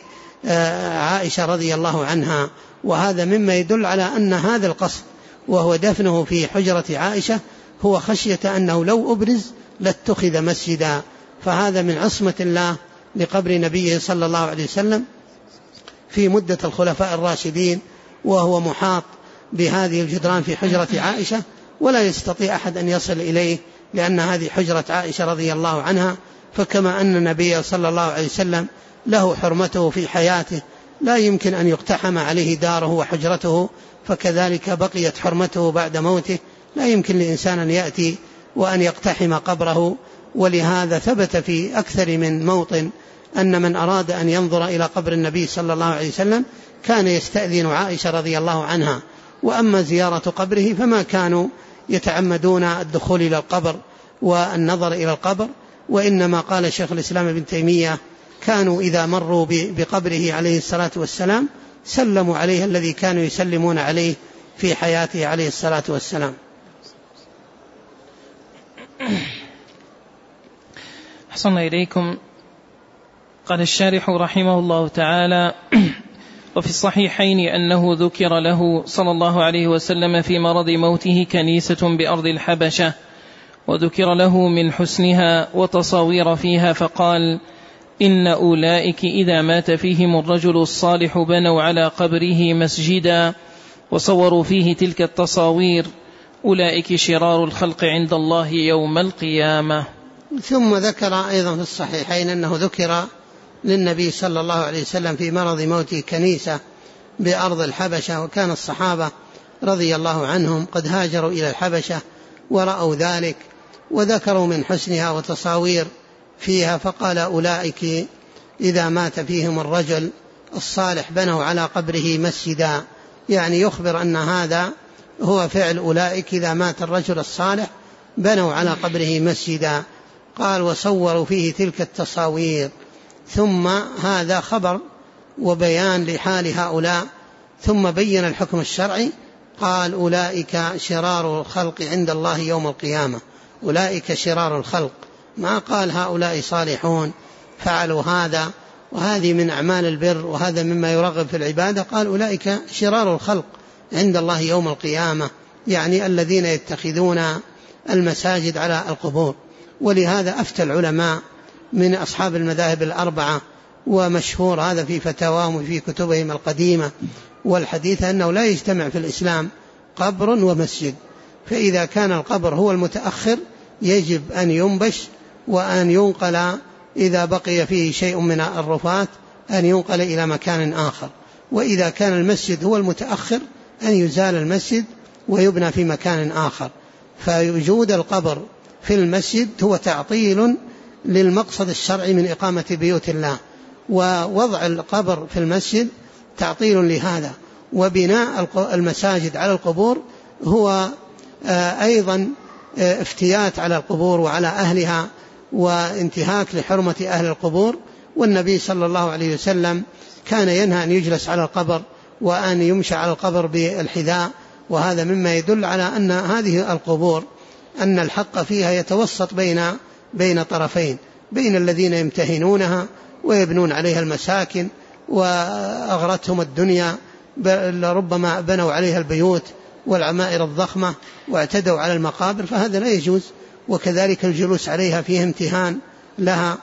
عائشة رضي الله عنها. وهذا مما يدل على أن هذا القصد وهو دفنه في حجرة عائشة هو خشية أنه لو أبرز لاتخذ مسجدا، فهذا من عصمة الله لقبر نبيه صلى الله عليه وسلم في مدة الخلفاء الراشدين، وهو محاط بهذه الجدران في حجرة عائشة ولا يستطيع أحد أن يصل إليه، لأن هذه حجرة عائشة رضي الله عنها. فكما أن النبي صلى الله عليه وسلم له حرمته في حياته لا يمكن أن يقتحم عليه داره وحجرته، فكذلك بقيت حرمته بعد موته، لا يمكن لإنسان أن يأتي وأن يقتحم قبره. ولهذا ثبت في أكثر من موطن أن من أراد أن ينظر إلى قبر النبي صلى الله عليه وسلم كان يستأذن عائشة رضي الله عنها. وأما زيارة قبره فما كانوا يتعمدون الدخول إلى القبر والنظر إلى القبر، وإنما قال شيخ الإسلام ابن تيمية كانوا إذا مروا بقبره عليه الصلاة والسلام سلموا عليه الذي كانوا يسلمون عليه في حياته عليه الصلاة والسلام. أحسن إليكم. قال الشارح رحمه الله تعالى: وفي الصحيحين أنه ذكر له صلى الله عليه وسلم في مرض موته كنيسة بأرض الحبشة، وذكر له من حسنها وتصاوير فيها، فقال: إن أولئك إذا مات فيهم الرجل الصالح بنوا على قبره مسجدا وصوروا فيه تلك التصاوير، أولئك شرار الخلق عند الله يوم القيامة. ثم ذكر أيضا في الصحيحين أنه ذكر للنبي صلى الله عليه وسلم في مرض موته كنيسة بأرض الحبشة، وكان الصحابة رضي الله عنهم قد هاجروا إلى الحبشة ورأوا ذلك وذكروا من حسنها وتصاوير فيها، فقال: أولئك إذا مات فيهم الرجل الصالح بنوا على قبره مسجدا، يعني يخبر أن هذا هو فعل أولئك إذا مات الرجل الصالح بنوا على قبره مسجدا. قال: وصوروا فيه تلك التصاوير. ثم هذا خبر وبيان لحال هؤلاء، ثم بين الحكم الشرعي. قال: أولئك شرار الخلق عند الله يوم القيامة. أولئك شرار الخلق، ما قال هؤلاء صالحون فعلوا هذا وهذه من أعمال البر وهذا مما يرغب في العبادة. قال: أولئك شرار الخلق عند الله يوم القيامة، يعني الذين يتخذون المساجد على القبور. ولهذا أفتى العلماء من أصحاب المذاهب الأربعة، ومشهور هذا في فتاواهم وفي كتبهم القديمة والحديثة، أنه لا يجتمع في الإسلام قبر ومسجد. فإذا كان القبر هو المتأخر يجب أن ينبش وأن ينقل، إذا بقي فيه شيء من الرفات أن ينقل إلى مكان آخر. وإذا كان المسجد هو المتأخر أن يزال المسجد ويبنى في مكان آخر. فوجود القبر في المسجد هو تعطيل للمقصد الشرعي من إقامة بيوت الله، ووضع القبر في المسجد تعطيل لهذا. وبناء المساجد على القبور هو أيضا افتيات على القبور وعلى أهلها وانتهاك لحرمة أهل القبور. والنبي صلى الله عليه وسلم كان ينهى أن يجلس على القبر وأن يمشى على القبر بالحذاء، وهذا مما يدل على أن هذه القبور أن الحق فيها يتوسط بين طرفين، بين الذين يمتهنونها ويبنون عليها المساكن وأغرتهم الدنيا، ربما بنوا عليها البيوت والعمائر الضخمة واعتدوا على المقابر، فهذا لا يجوز. وكذلك الجلوس عليها فيه امتهان لها،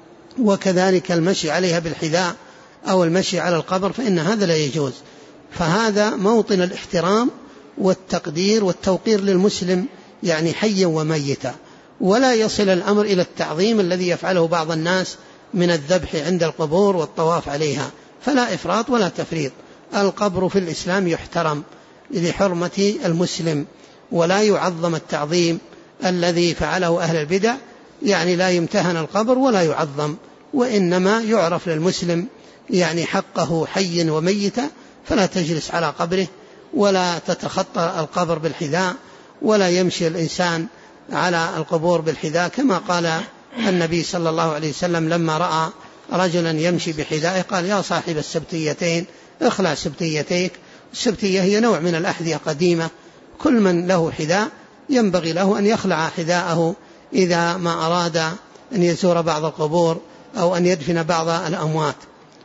وكذلك المشي عليها بالحذاء أو المشي على القبر، فإن هذا لا يجوز. فهذا موطن الاحترام والتقدير والتوقير للمسلم، يعني حيا وميتا. ولا يصل الأمر إلى التعظيم الذي يفعله بعض الناس من الذبح عند القبور والطواف عليها، فلا إفراط ولا تفريط. القبر في الإسلام يحترم لحرمة المسلم، ولا يعظم التعظيم الذي فعله أهل البدع، يعني لا يمتهن القبر ولا يعظم، وإنما يعرف للمسلم يعني حقه حي وميتا. فلا تجلس على قبره ولا تتخطى القبر بالحذاء، ولا يمشي الإنسان على القبور بالحذاء، كما قال النبي صلى الله عليه وسلم لما رأى رجلا يمشي بحذائه قال: يا صاحب السبتيتين اخلع سبتيتيك. السبتية هي نوع من الأحذية قديمة، كل من له حذاء ينبغي له أن يخلع حذاءه إذا ما أراد أن يزور بعض القبور أو أن يدفن بعض الأموات.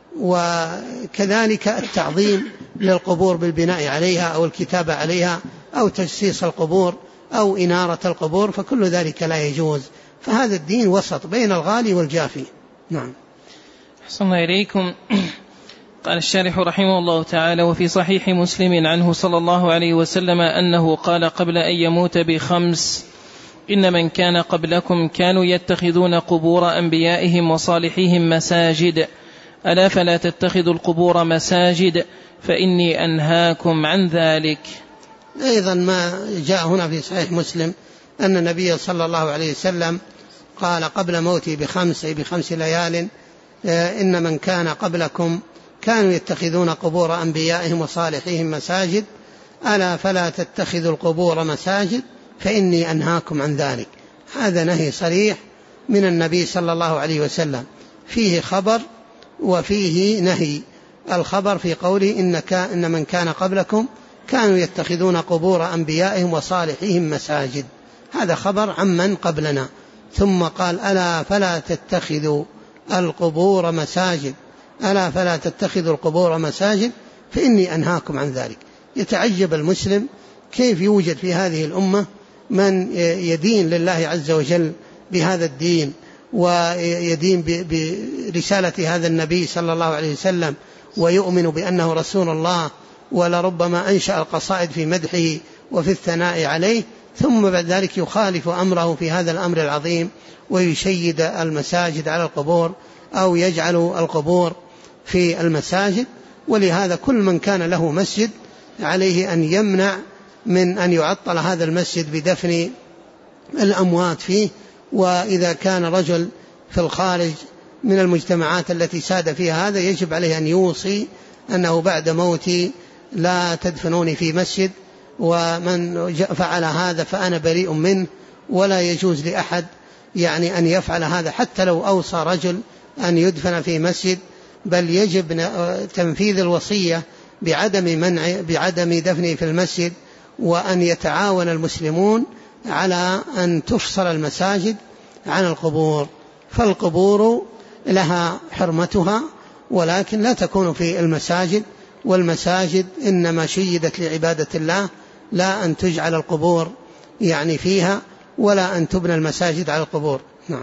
وكذلك التعظيم للقبور بالبناء عليها أو الكتابة عليها أو تجسيس القبور أو إنارة القبور، فكل ذلك لا يجوز. فهذا الدين وسط بين الغالي والجافي. نعم. أحسن إليكم. قال الشارح رحمه الله تعالى: وفي صحيح مسلم عنه صلى الله عليه وسلم أنه قال قبل أن يموت ب5: إن من كان قبلكم كانوا يتخذون قبور أنبيائهم وصالحيهم مساجد، ألا فلا تتخذوا القبور مساجد فإني أنهاكم عن ذلك. أيضا ما جاء هنا في صحيح مسلم أن النبي صلى الله عليه وسلم قال قبل موته ب5 ليال: إن من كان قبلكم كانوا يتخذون قبور أنبيائهم وصالحيهم مساجد، ألا فلا تتخذوا القبور مساجد فإني أنهاكم عن ذلك. هذا نهي صريح من النبي صلى الله عليه وسلم، فيه خبر وفيه نهي. الخبر في قوله إن من كان قبلكم كانوا يتخذون قبور أنبيائهم وصالحيهم مساجد، هذا خبر عمن قبلنا. ثم قال ألا فلا تتخذوا القبور مساجد، ألا فلا تتخذوا القبور مساجد فإني أنهاكم عن ذلك. يتعجب المسلم كيف يوجد في هذه الأمة من يدين لله عز وجل بهذا الدين ويدين برسالة هذا النبي صلى الله عليه وسلم ويؤمن بأنه رسول الله، ولربما أنشأ القصائد في مدحه وفي الثناء عليه، ثم بعد ذلك يخالف أمره في هذا الأمر العظيم ويشيد المساجد على القبور أو يجعل القبور في المساجد. ولهذا كل من كان له مسجد عليه أن يمنع من أن يعطل هذا المسجد بدفن الأموات فيه. وإذا كان رجل في الخارج من المجتمعات التي ساد فيها هذا يجب عليه أن يوصي أنه بعد موتي لا تدفنوني في مسجد، ومن فعل هذا فأنا بريء منه، ولا يجوز لأحد يعني أن يفعل هذا حتى لو أوصى رجل أن يدفن في مسجد، بل يجب تنفيذ الوصية بعدم دفنه في المسجد، وأن يتعاون المسلمون على أن تفصل المساجد عن القبور. فالقبور لها حرمتها ولكن لا تكون في المساجد، والمساجد إنما شيدت لعبادة الله، لا أن تجعل القبور يعني فيها، ولا أن تبنى المساجد على القبور. نعم.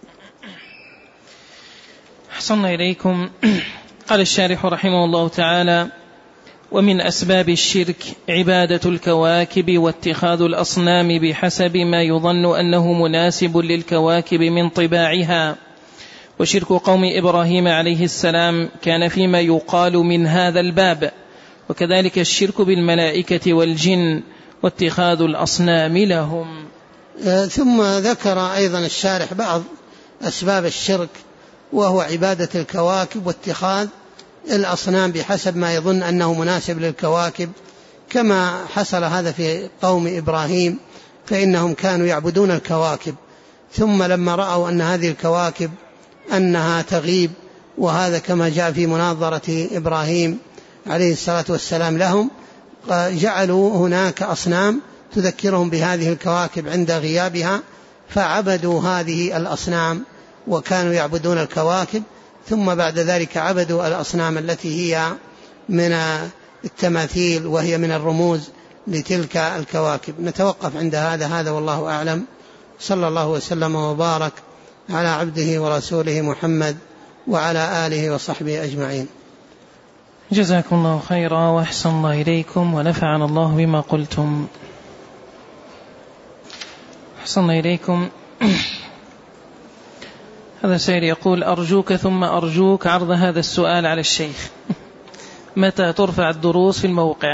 أحسن إليكم. قال الشارح رحمه الله تعالى: ومن أسباب الشرك عبادة الكواكب واتخاذ الأصنام بحسب ما يظن أنه مناسب للكواكب من طباعها. وشرك قوم إبراهيم عليه السلام كان فيما يقال من هذا الباب، وكذلك الشرك بالملائكة والجن واتخاذ الأصنام لهم. ثم ذكر أيضا الشارح بعض أسباب الشرك، وهو عبادة الكواكب واتخاذ الأصنام بحسب ما يظن أنه مناسب للكواكب، كما حصل هذا في قوم إبراهيم، فإنهم كانوا يعبدون الكواكب، ثم لما رأوا أن هذه الكواكب أنها تغيب، وهذا كما جاء في مناظرة إبراهيم عليه الصلاة والسلام لهم، جعلوا هناك أصنام تذكرهم بهذه الكواكب عند غيابها، فعبدوا هذه الأصنام وكانوا يعبدون الكواكب. ثم بعد ذلك عبدوا الأصنام التي هي من التماثيل وهي من الرموز لتلك الكواكب. نتوقف عند هذا والله أعلم. صلى الله وسلم وبارك على عبده ورسوله محمد وعلى آله وصحبه أجمعين. جزاكم الله خيرا وأحسن الله إليكم ونفعنا الله بما قلتم. أحسن الله إليكم. هذا سائل يقول: أرجوك ثم أرجوك عرض هذا السؤال على الشيخ: متى ترفع الدروس في الموقع؟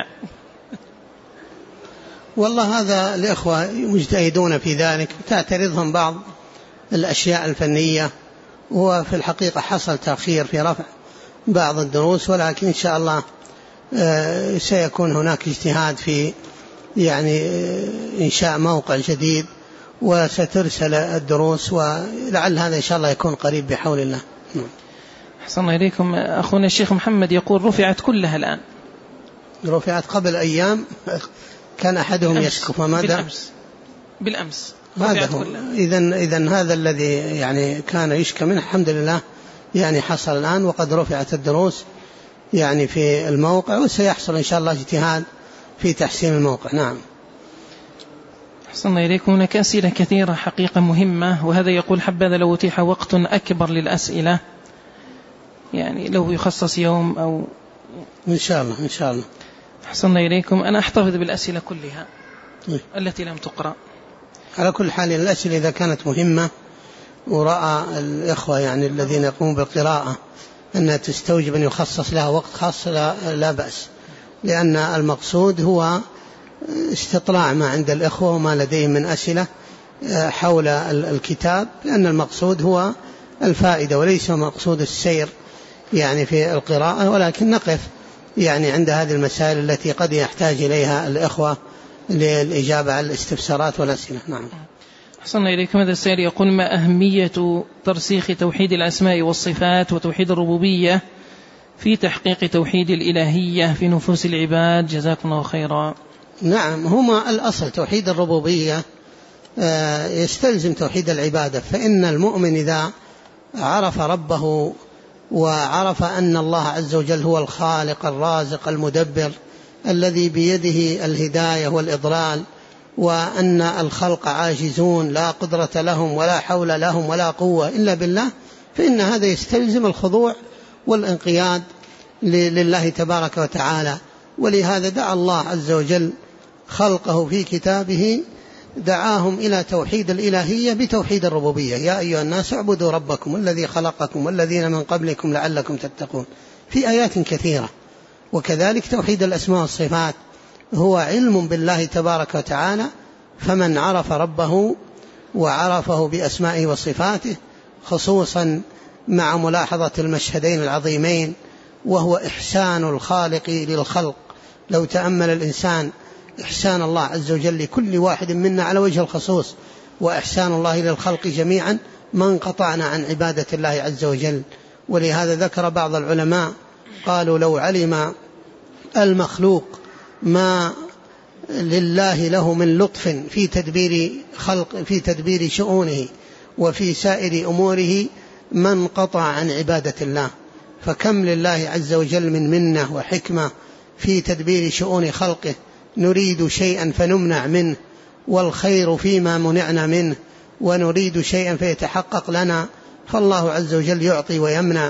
والله هذا الإخوة مجتهدون في ذلك، تعترضهم بعض الأشياء الفنية، وفي الحقيقة حصل تأخير في رفع بعض الدروس، ولكن إن شاء الله سيكون هناك اجتهاد في يعني إنشاء موقع جديد، وسترسل الدروس، ولعل هذا إن شاء الله يكون قريب بحول الله. أحسن إليكم. أخونا الشيخ محمد يقول: رفعت كلها الآن. رفعت قبل أيام، كان أحدهم يشكو فماذا بالأمس إذن هذا الذي يعني كان يشكى منه الحمد لله يعني حصل الآن، وقد رفعت الدروس يعني في الموقع، وسيحصل إن شاء الله اجتهاد في تحسين الموقع. نعم. أحسن إليكم. هناك أسئلة كثيرة حقيقة مهمة، وهذا يقول: حبذا لو أتيح وقت أكبر للأسئلة، يعني لو يخصص يوم أو إن شاء الله. إن شاء الله. أحسن إليكم. أنا أحتفظ بالأسئلة كلها التي لم تقرأ. على كل حال الأسئلة إذا كانت مهمة ورأى الإخوة يعني الذين يقومون بالقراءة أنها تستوجب أن يخصص لها وقت خاص لا بأس، لأن المقصود هو استطلاع ما عند الإخوة وما لديهم من أسئلة حول الكتاب، لأن المقصود هو الفائدة وليس مقصود السير يعني في القراءة، ولكن نقف يعني عند هذه المسائل التي قد يحتاج إليها الإخوة للإجابة على الاستفسارات والأسئلة. نعم. أحسن إليكم. هذا السائل يقول: ما أهمية ترسيخ توحيد الأسماء والصفات وتوحيد الربوبية في تحقيق توحيد الإلهية في نفوس العباد؟ جزاكم الله خيرا. نعم، هما الأصل. توحيد الربوبية يستلزم توحيد العبادة، فإن المؤمن إذا عرف ربه وعرف أن الله عز وجل هو الخالق الرازق المدبر الذي بيده الهداية والإضلال، وأن الخلق عاجزون لا قدرة لهم ولا حول لهم ولا قوة إلا بالله، فإن هذا يستلزم الخضوع والانقياد لله تبارك وتعالى. ولهذا دعا الله عز وجل خلقه في كتابه، دعاهم إلى توحيد الإلهية بتوحيد الربوبية: يا أيها الناس اعبدوا ربكم الذي خلقكم والذين من قبلكم لعلكم تتقون، في آيات كثيرة. وكذلك توحيد الأسماء والصفات هو علم بالله تبارك وتعالى، فمن عرف ربه وعرفه بأسمائه وصفاته، خصوصا مع ملاحظة المشهدين العظيمين، وهو إحسان الخالق للخلق. لو تأمل الإنسان إحسان الله عز وجل لكل واحد منا على وجه الخصوص، وإحسان الله للخلق جميعا، ما انقطعنا عن عبادة الله عز وجل. ولهذا ذكر بعض العلماء قالوا: لو علم المخلوق ما لله له من لطف في تدبير شؤونه وفي سائر أموره ما انقطع عن عبادة الله. فكم لله عز وجل من منة وحكمة في تدبير شؤون خلقه، نريد شيئا فنمنع منه، والخير فيما منعنا منه، ونريد شيئا فيتحقق لنا، فالله عز وجل يعطي ويمنع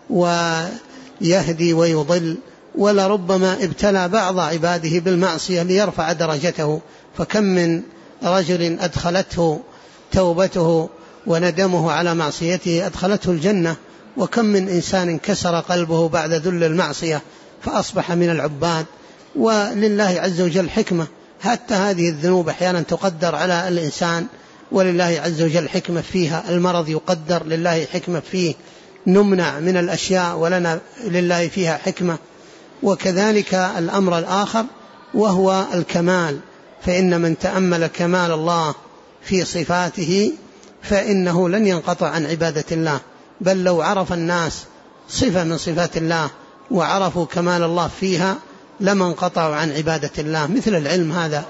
ويهدي ويضل. ولربما ابتلى بعض عباده بالمعصية ليرفع درجته، فكم من رجل أدخلته توبته وندمه على معصيته أدخلته الجنة، وكم من إنسان كسر قلبه بعد ذل المعصية فأصبح من العباد. ولله عز وجل حكمة، حتى هذه الذنوب أحيانا تقدر على الإنسان ولله عز وجل حكمة فيها. المرض يقدر لله حكمة فيه، نمنع من الأشياء ولنا لله فيها حكمة. وكذلك الأمر الآخر وهو الكمال، فإن من تأمل كمال الله في صفاته فإنه لن ينقطع عن عبادة الله، بل لو عرف الناس صفة من صفات الله وعرفوا كمال الله فيها لما انقطعوا عن عبادة الله، مثل العلم هذا.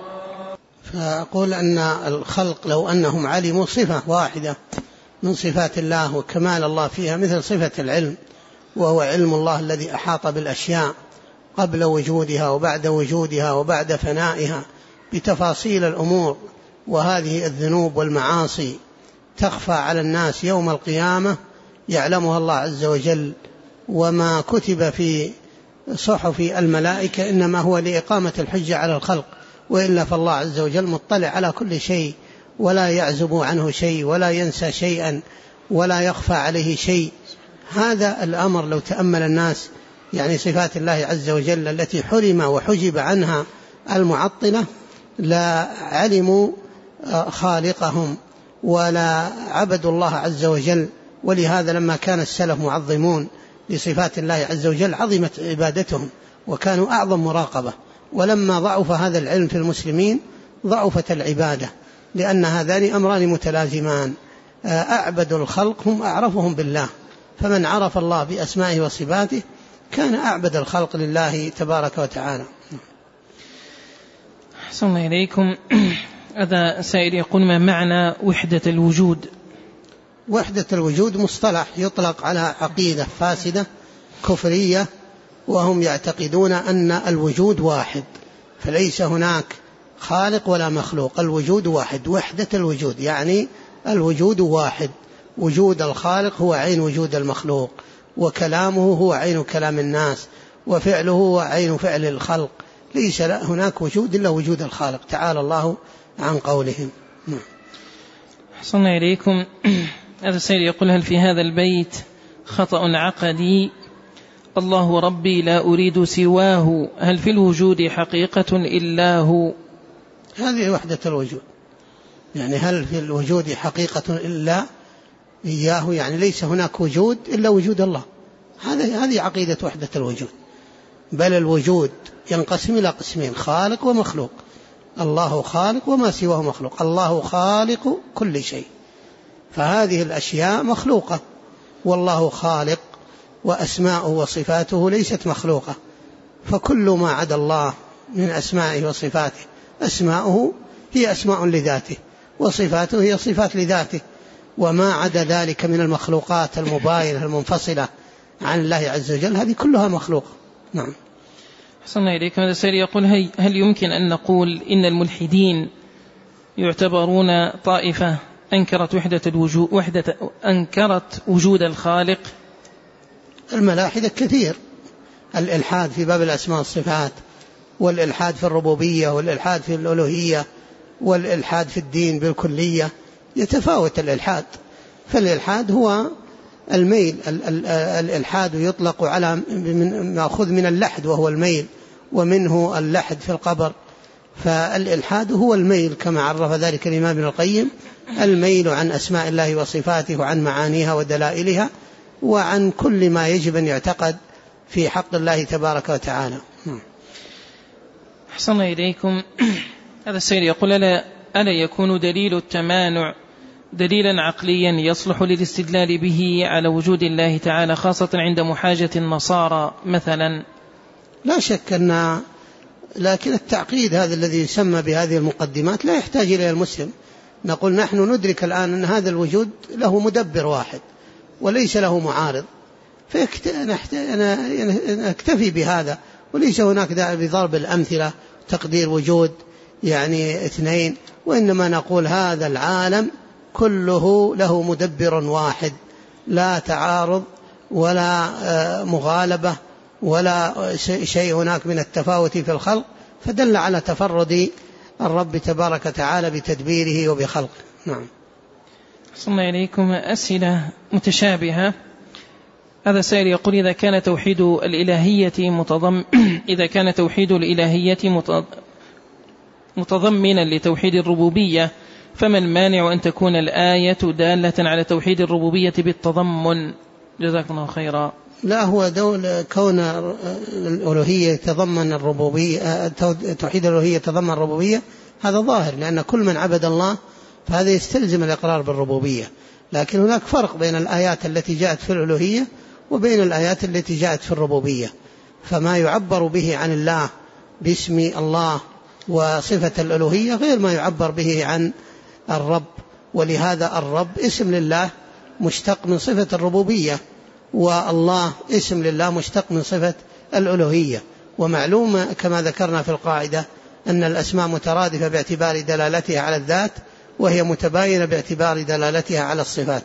فأقول أن الخلق لو أنهم علموا صفة واحدة من صفات الله وكمال الله فيها مثل صفة العلم، وهو علم الله الذي أحاط بالأشياء قبل وجودها وبعد وجودها وبعد فنائها بتفاصيل الأمور، وهذه الذنوب والمعاصي تخفى على الناس يوم القيامة يعلمها الله عز وجل، وما كتب في صحف الملائكة إنما هو لإقامة الحجة على الخلق، وإلا فالله عز وجل مطلع على كل شيء ولا يعزب عنه شيء ولا ينسى شيئا ولا يخفى عليه شيء. هذا الأمر لو تأمل الناس يعني صفات الله عز وجل التي حرم وحجب عنها المعطلة لا علموا خالقهم ولا عبدوا الله عز وجل. ولهذا لما كان السلف معظمون لصفات الله عز وجل عظمت عبادتهم وكانوا أعظم مراقبة، ولما ضعف هذا العلم في المسلمين ضعفت العبادة، لأن هذان أمران متلازمان، أعبد الخلق هم أعرفهم بالله، فمن عرف الله بأسمائه وصفاته كان أعبد الخلق لله تبارك وتعالى. أحسن الله إليكم. هذا سائل يقول: ما معنى وحدة الوجود؟ وحدة الوجود مصطلح يطلق على عقيدة فاسدة كفرية، وهم يعتقدون أن الوجود واحد، فليس هناك خالق ولا مخلوق، الوجود واحد. وحدة الوجود يعني الوجود واحد، وجود الخالق هو عين وجود المخلوق، وكلامه هو عين كلام الناس، وفعله هو عين فعل الخلق، ليس هناك وجود إلا وجود الخالق، تعالى الله عن قولهم. أحسن إليكم. هذا السائل يقول: هل في هذا البيت خطأ عقدي؟ الله ربي لا أريد سواه، هل في الوجود حقيقة إلا هو؟ هذه وحدة الوجود، يعني هل في الوجود حقيقة إلا إياه، يعني ليس هناك وجود إلا وجود الله. هذه عقيدة وحدة الوجود. بل الوجود ينقسم إلى قسمين: خالق ومخلوق. الله خالق وما سواه مخلوق، الله خالق كل شيء، فهذه الأشياء مخلوقة والله خالق، وأسماؤه وصفاته ليست مخلوقة. فكل ما عدا الله من أسمائه وصفاته، أسماؤه هي أسماء لذاته، وصفاته هي صفات لذاته، وما عدا ذلك من المخلوقات المباينة المنفصلة عن الله عز وجل هذه كلها مخلوقة. نعم. حسنا إليك. هذا السائل يقول: هل يمكن أن نقول إن الملحدين يعتبرون طائفة أنكرت وجود الخالق؟ الملاحدة كثير، الإلحاد في باب الأسماء والصفات، والإلحاد في الربوبية، والإلحاد في الألوهية، والإلحاد في الدين بالكلية، يتفاوت الإلحاد. فالإلحاد هو الميل، الإلحاد يطلق على مأخوذ من اللحد وهو الميل، ومنه اللحد في القبر. فالإلحاد هو الميل كما عرف ذلك الإمام ابن القيم: الميل عن أسماء الله وصفاته وعن معانيها ودلائلها وعن كل ما يجب أن يعتقد في حق الله تبارك وتعالى. أحسن إليكم. هذا السيد يقول: ألا يكون دليل التمانع دليلا عقليا يصلح للاستدلال به على وجود الله تعالى، خاصة عند محاجة النصارى مثلا؟ لا شك لكن التعقيد هذا الذي يسمى بهذه المقدمات لا يحتاج إليه المسلم. نقول نحن ندرك الآن أن هذا الوجود له مدبر واحد وليس له معارض، فنكتفي بهذا، وليس هناك داعي بضرب الأمثلة تقدير وجود يعني اثنين، وإنما نقول هذا العالم كله له مدبر واحد، لا تعارض ولا مغالبة ولا شيء هناك من التفاوت في الخلق، فدل على تفرد الرب تبارك وتعالى بتدبيره وبخلقه. نعم. صلى الله عليكم. أسئلة متشابهة. هذا سائل يقول: إذا كان توحيد الإلهية متضمنا لتوحيد الربوبية، فما المانع أن تكون الآية دالة على توحيد الربوبية بالتضمن؟ جزاكم الله خيرا. لا، هو كون الألوهية يتضمن الربوبية، توحيد الألوهية يتضمن الربوبية، هذا ظاهر، لأن كل من عبد الله فهذا يستلزم الإقرار بالربوبية. لكن هناك فرق بين الآيات التي جاءت في الألوهية وبين الآيات التي جاءت في الربوبية. فما يعبر به عن الله باسم الله وصفة الألوهية غير ما يعبر به عن الرب، ولهذا الرب اسم لله مشتق من صفة الربوبية، والله اسم لله مشتق من صفة الألوهية. ومعلوم كما ذكرنا في القاعدة أن الأسماء مترادفة باعتبار دلالتها على الذات، وهي متباينة باعتبار دلالتها على الصفات.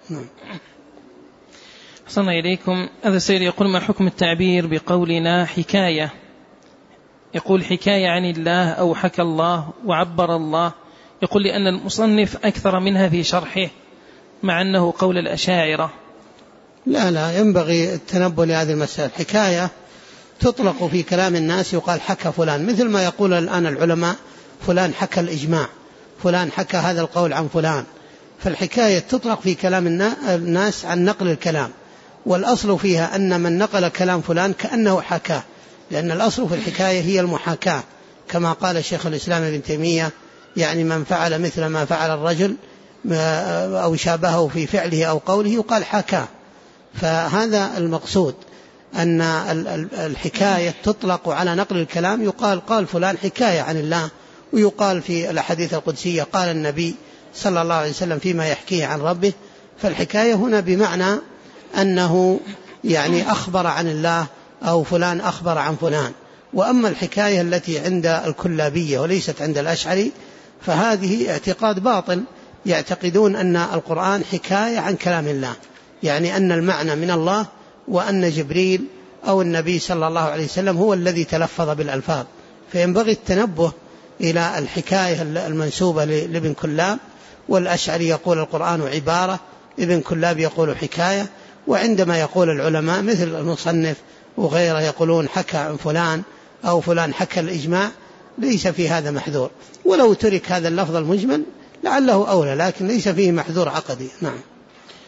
أحسن إليكم. هذا السيد يقول: ما حكم التعبير بقولنا حكاية؟ يقول حكاية عن الله أو حكى الله وعبر الله. يقول: لأن المصنف أكثر منها في شرحه، مع أنه قول الأشاعرة. لا ينبغي التنبؤ لهذه المسألة. حكاية تطلق في كلام الناس، يقال حكى فلان، مثل ما يقول الآن العلماء فلان حكى الإجماع، فلان حكى هذا القول عن فلان. فالحكاية تطلق في كلام الناس عن نقل الكلام، والأصل فيها أن من نقل كلام فلان كأنه حكاه، لأن الأصل في الحكاية هي المحاكاة، كما قال شيخ الإسلام ابن تيمية: يعني من فعل مثل ما فعل الرجل أو شابهه في فعله أو قوله يقال حكاه. فهذا المقصود، أن الحكاية تطلق على نقل الكلام، يقال قال فلان حكاية عن الله، ويقال في الأحاديث القدسية قال النبي صلى الله عليه وسلم فيما يحكيه عن ربه. فالحكاية هنا بمعنى أنه يعني أخبر عن الله أو فلان أخبر عن فلان. وأما الحكاية التي عند الكلابية وليست عند الأشعري فهذه اعتقاد باطل، يعتقدون أن القرآن حكاية عن كلام الله، يعني أن المعنى من الله، وأن جبريل أو النبي صلى الله عليه وسلم هو الذي تلفظ بالألفاظ. فينبغي التنبه إلى الحكاية المنسوبة لابن كلاب، والأشعري يقول القرآن عبارة، ابن كلاب يقول حكاية. وعندما يقول العلماء مثل المصنف وغيره يقولون حكى عن فلان أو فلان حكى الإجماع، ليس في هذا محذور، ولو ترك هذا اللفظ المجمل لعله أولى، لكن ليس فيه محذور عقدي. نعم.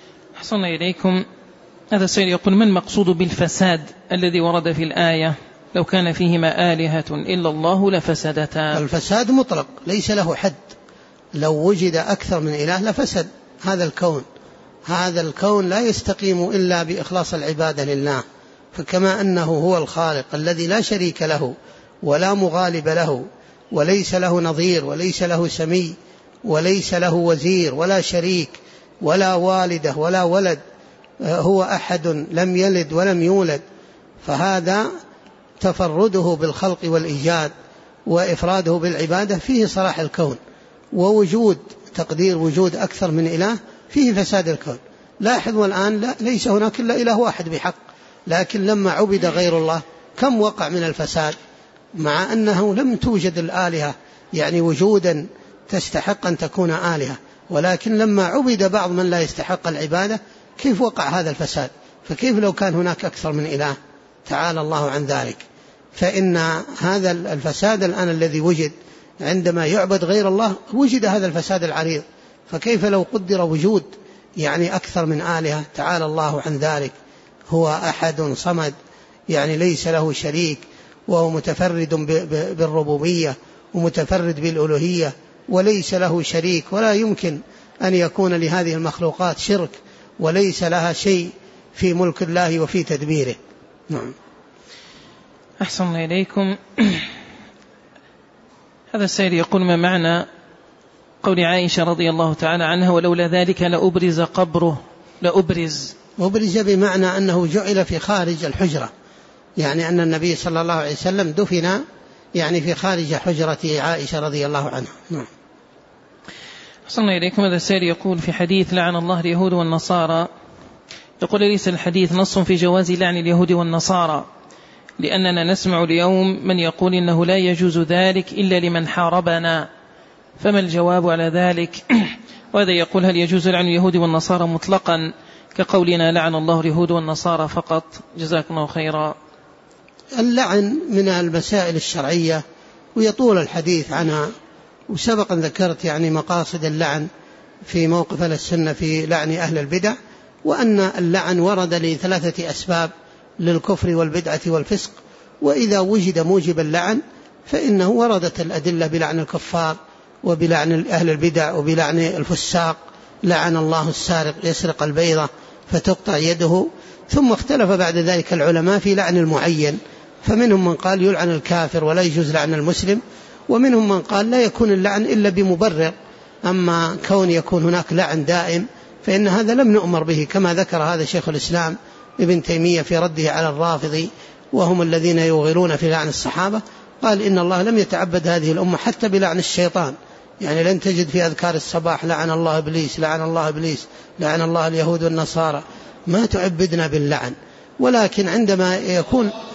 أحسن إليكم. هذا السيد يقول: ما المقصود بالفساد الذي ورد في الآية؟ لو كان فيهما آلهة إلا الله لفسدتا. الفساد مطلق ليس له حد، لو وجد أكثر من إله لفسد هذا الكون. هذا الكون لا يستقيم إلا بإخلاص العبادة لله، فكما أنه هو الخالق الذي لا شريك له ولا مغالب له وليس له نظير وليس له سمي وليس له وزير ولا شريك ولا والده ولا ولد، هو أحد لم يلد ولم يولد، فهذا تفرده بالخلق والإيجاد وإفراده بالعبادة فيه صلاح الكون. ووجود تقدير وجود أكثر من إله فيه فساد الكون. لاحظوا الآن ليس هناك إلا إله واحد بحق، لكن لما عبد غير الله كم وقع من الفساد، مع أنه لم توجد الآلهة يعني وجودا تستحق أن تكون آلهة، ولكن لما عبد بعض من لا يستحق العبادة كيف وقع هذا الفساد. فكيف لو كان هناك أكثر من إله؟ تعالى الله عن ذلك. فإن هذا الفساد الآن الذي وجد عندما يعبد غير الله وجد هذا الفساد العريض، فكيف لو قدر وجود يعني أكثر من آلهة؟ تعالى الله عن ذلك. هو أحد صمد يعني ليس له شريك، وهو متفرد بالربوبية ومتفرد بالألوهية وليس له شريك، ولا يمكن أن يكون لهذه المخلوقات شرك، وليس لها شيء في ملك الله وفي تدبيره. نعم. أحسن إليكم. هذا السائل يقول: ما معنى قول عائشة رضي الله تعالى عنها: ولولا ذلك لأبرز قبره؟ أبرز بمعنى أنه جعل في خارج الحجرة، يعني أن النبي صلى الله عليه وسلم دفن يعني في خارج حجرة عائشة رضي الله عنها. نعم. أحسن إليكم. هذا السائل يقول: في حديث لعن الله اليهود والنصارى، يقول: ليس الحديث نص في جواز لعن اليهود والنصارى، لأننا نسمع اليوم من يقول إنه لا يجوز ذلك إلا لمن حاربنا، فما الجواب على ذلك؟ وهذا يقول: هل يجوز لعن اليهود والنصارى مطلقا كقولنا لعن الله اليهود والنصارى فقط؟ جزاكم الله خيرا. اللعن من المسائل الشرعية ويطول الحديث عنها، وسبق أن ذكرت يعني مقاصد اللعن في موقف السنة في لعن أهل البدع، وأن اللعن ورد لثلاثة أسباب: للكفر والبدعة والفسق. وإذا وجد موجب اللعن فإنه وردت الأدلة بلعن الكفار وبلعن أهل البدع وبلعن الفساق. لعن الله السارق يسرق البيضة فتقطع يده. ثم اختلف بعد ذلك العلماء في لعن المعين، فمنهم من قال يلعن الكافر ولا يجوز لعن المسلم، ومنهم من قال لا يكون اللعن إلا بمبرر. أما كون يكون هناك لعن دائم فإن هذا لم نؤمر به، كما ذكر هذا شيخ الإسلام ابن تيمية في رده على الرافضي وهم الذين يغيرون في لعن الصحابة. قال إن الله لم يتعبد هذه الأمة حتى بلعن الشيطان، يعني لن تجد في أذكار الصباح لعن الله إبليس لعن الله إبليس لعن الله اليهود والنصارى، ما تعبدنا باللعن. ولكن عندما يكون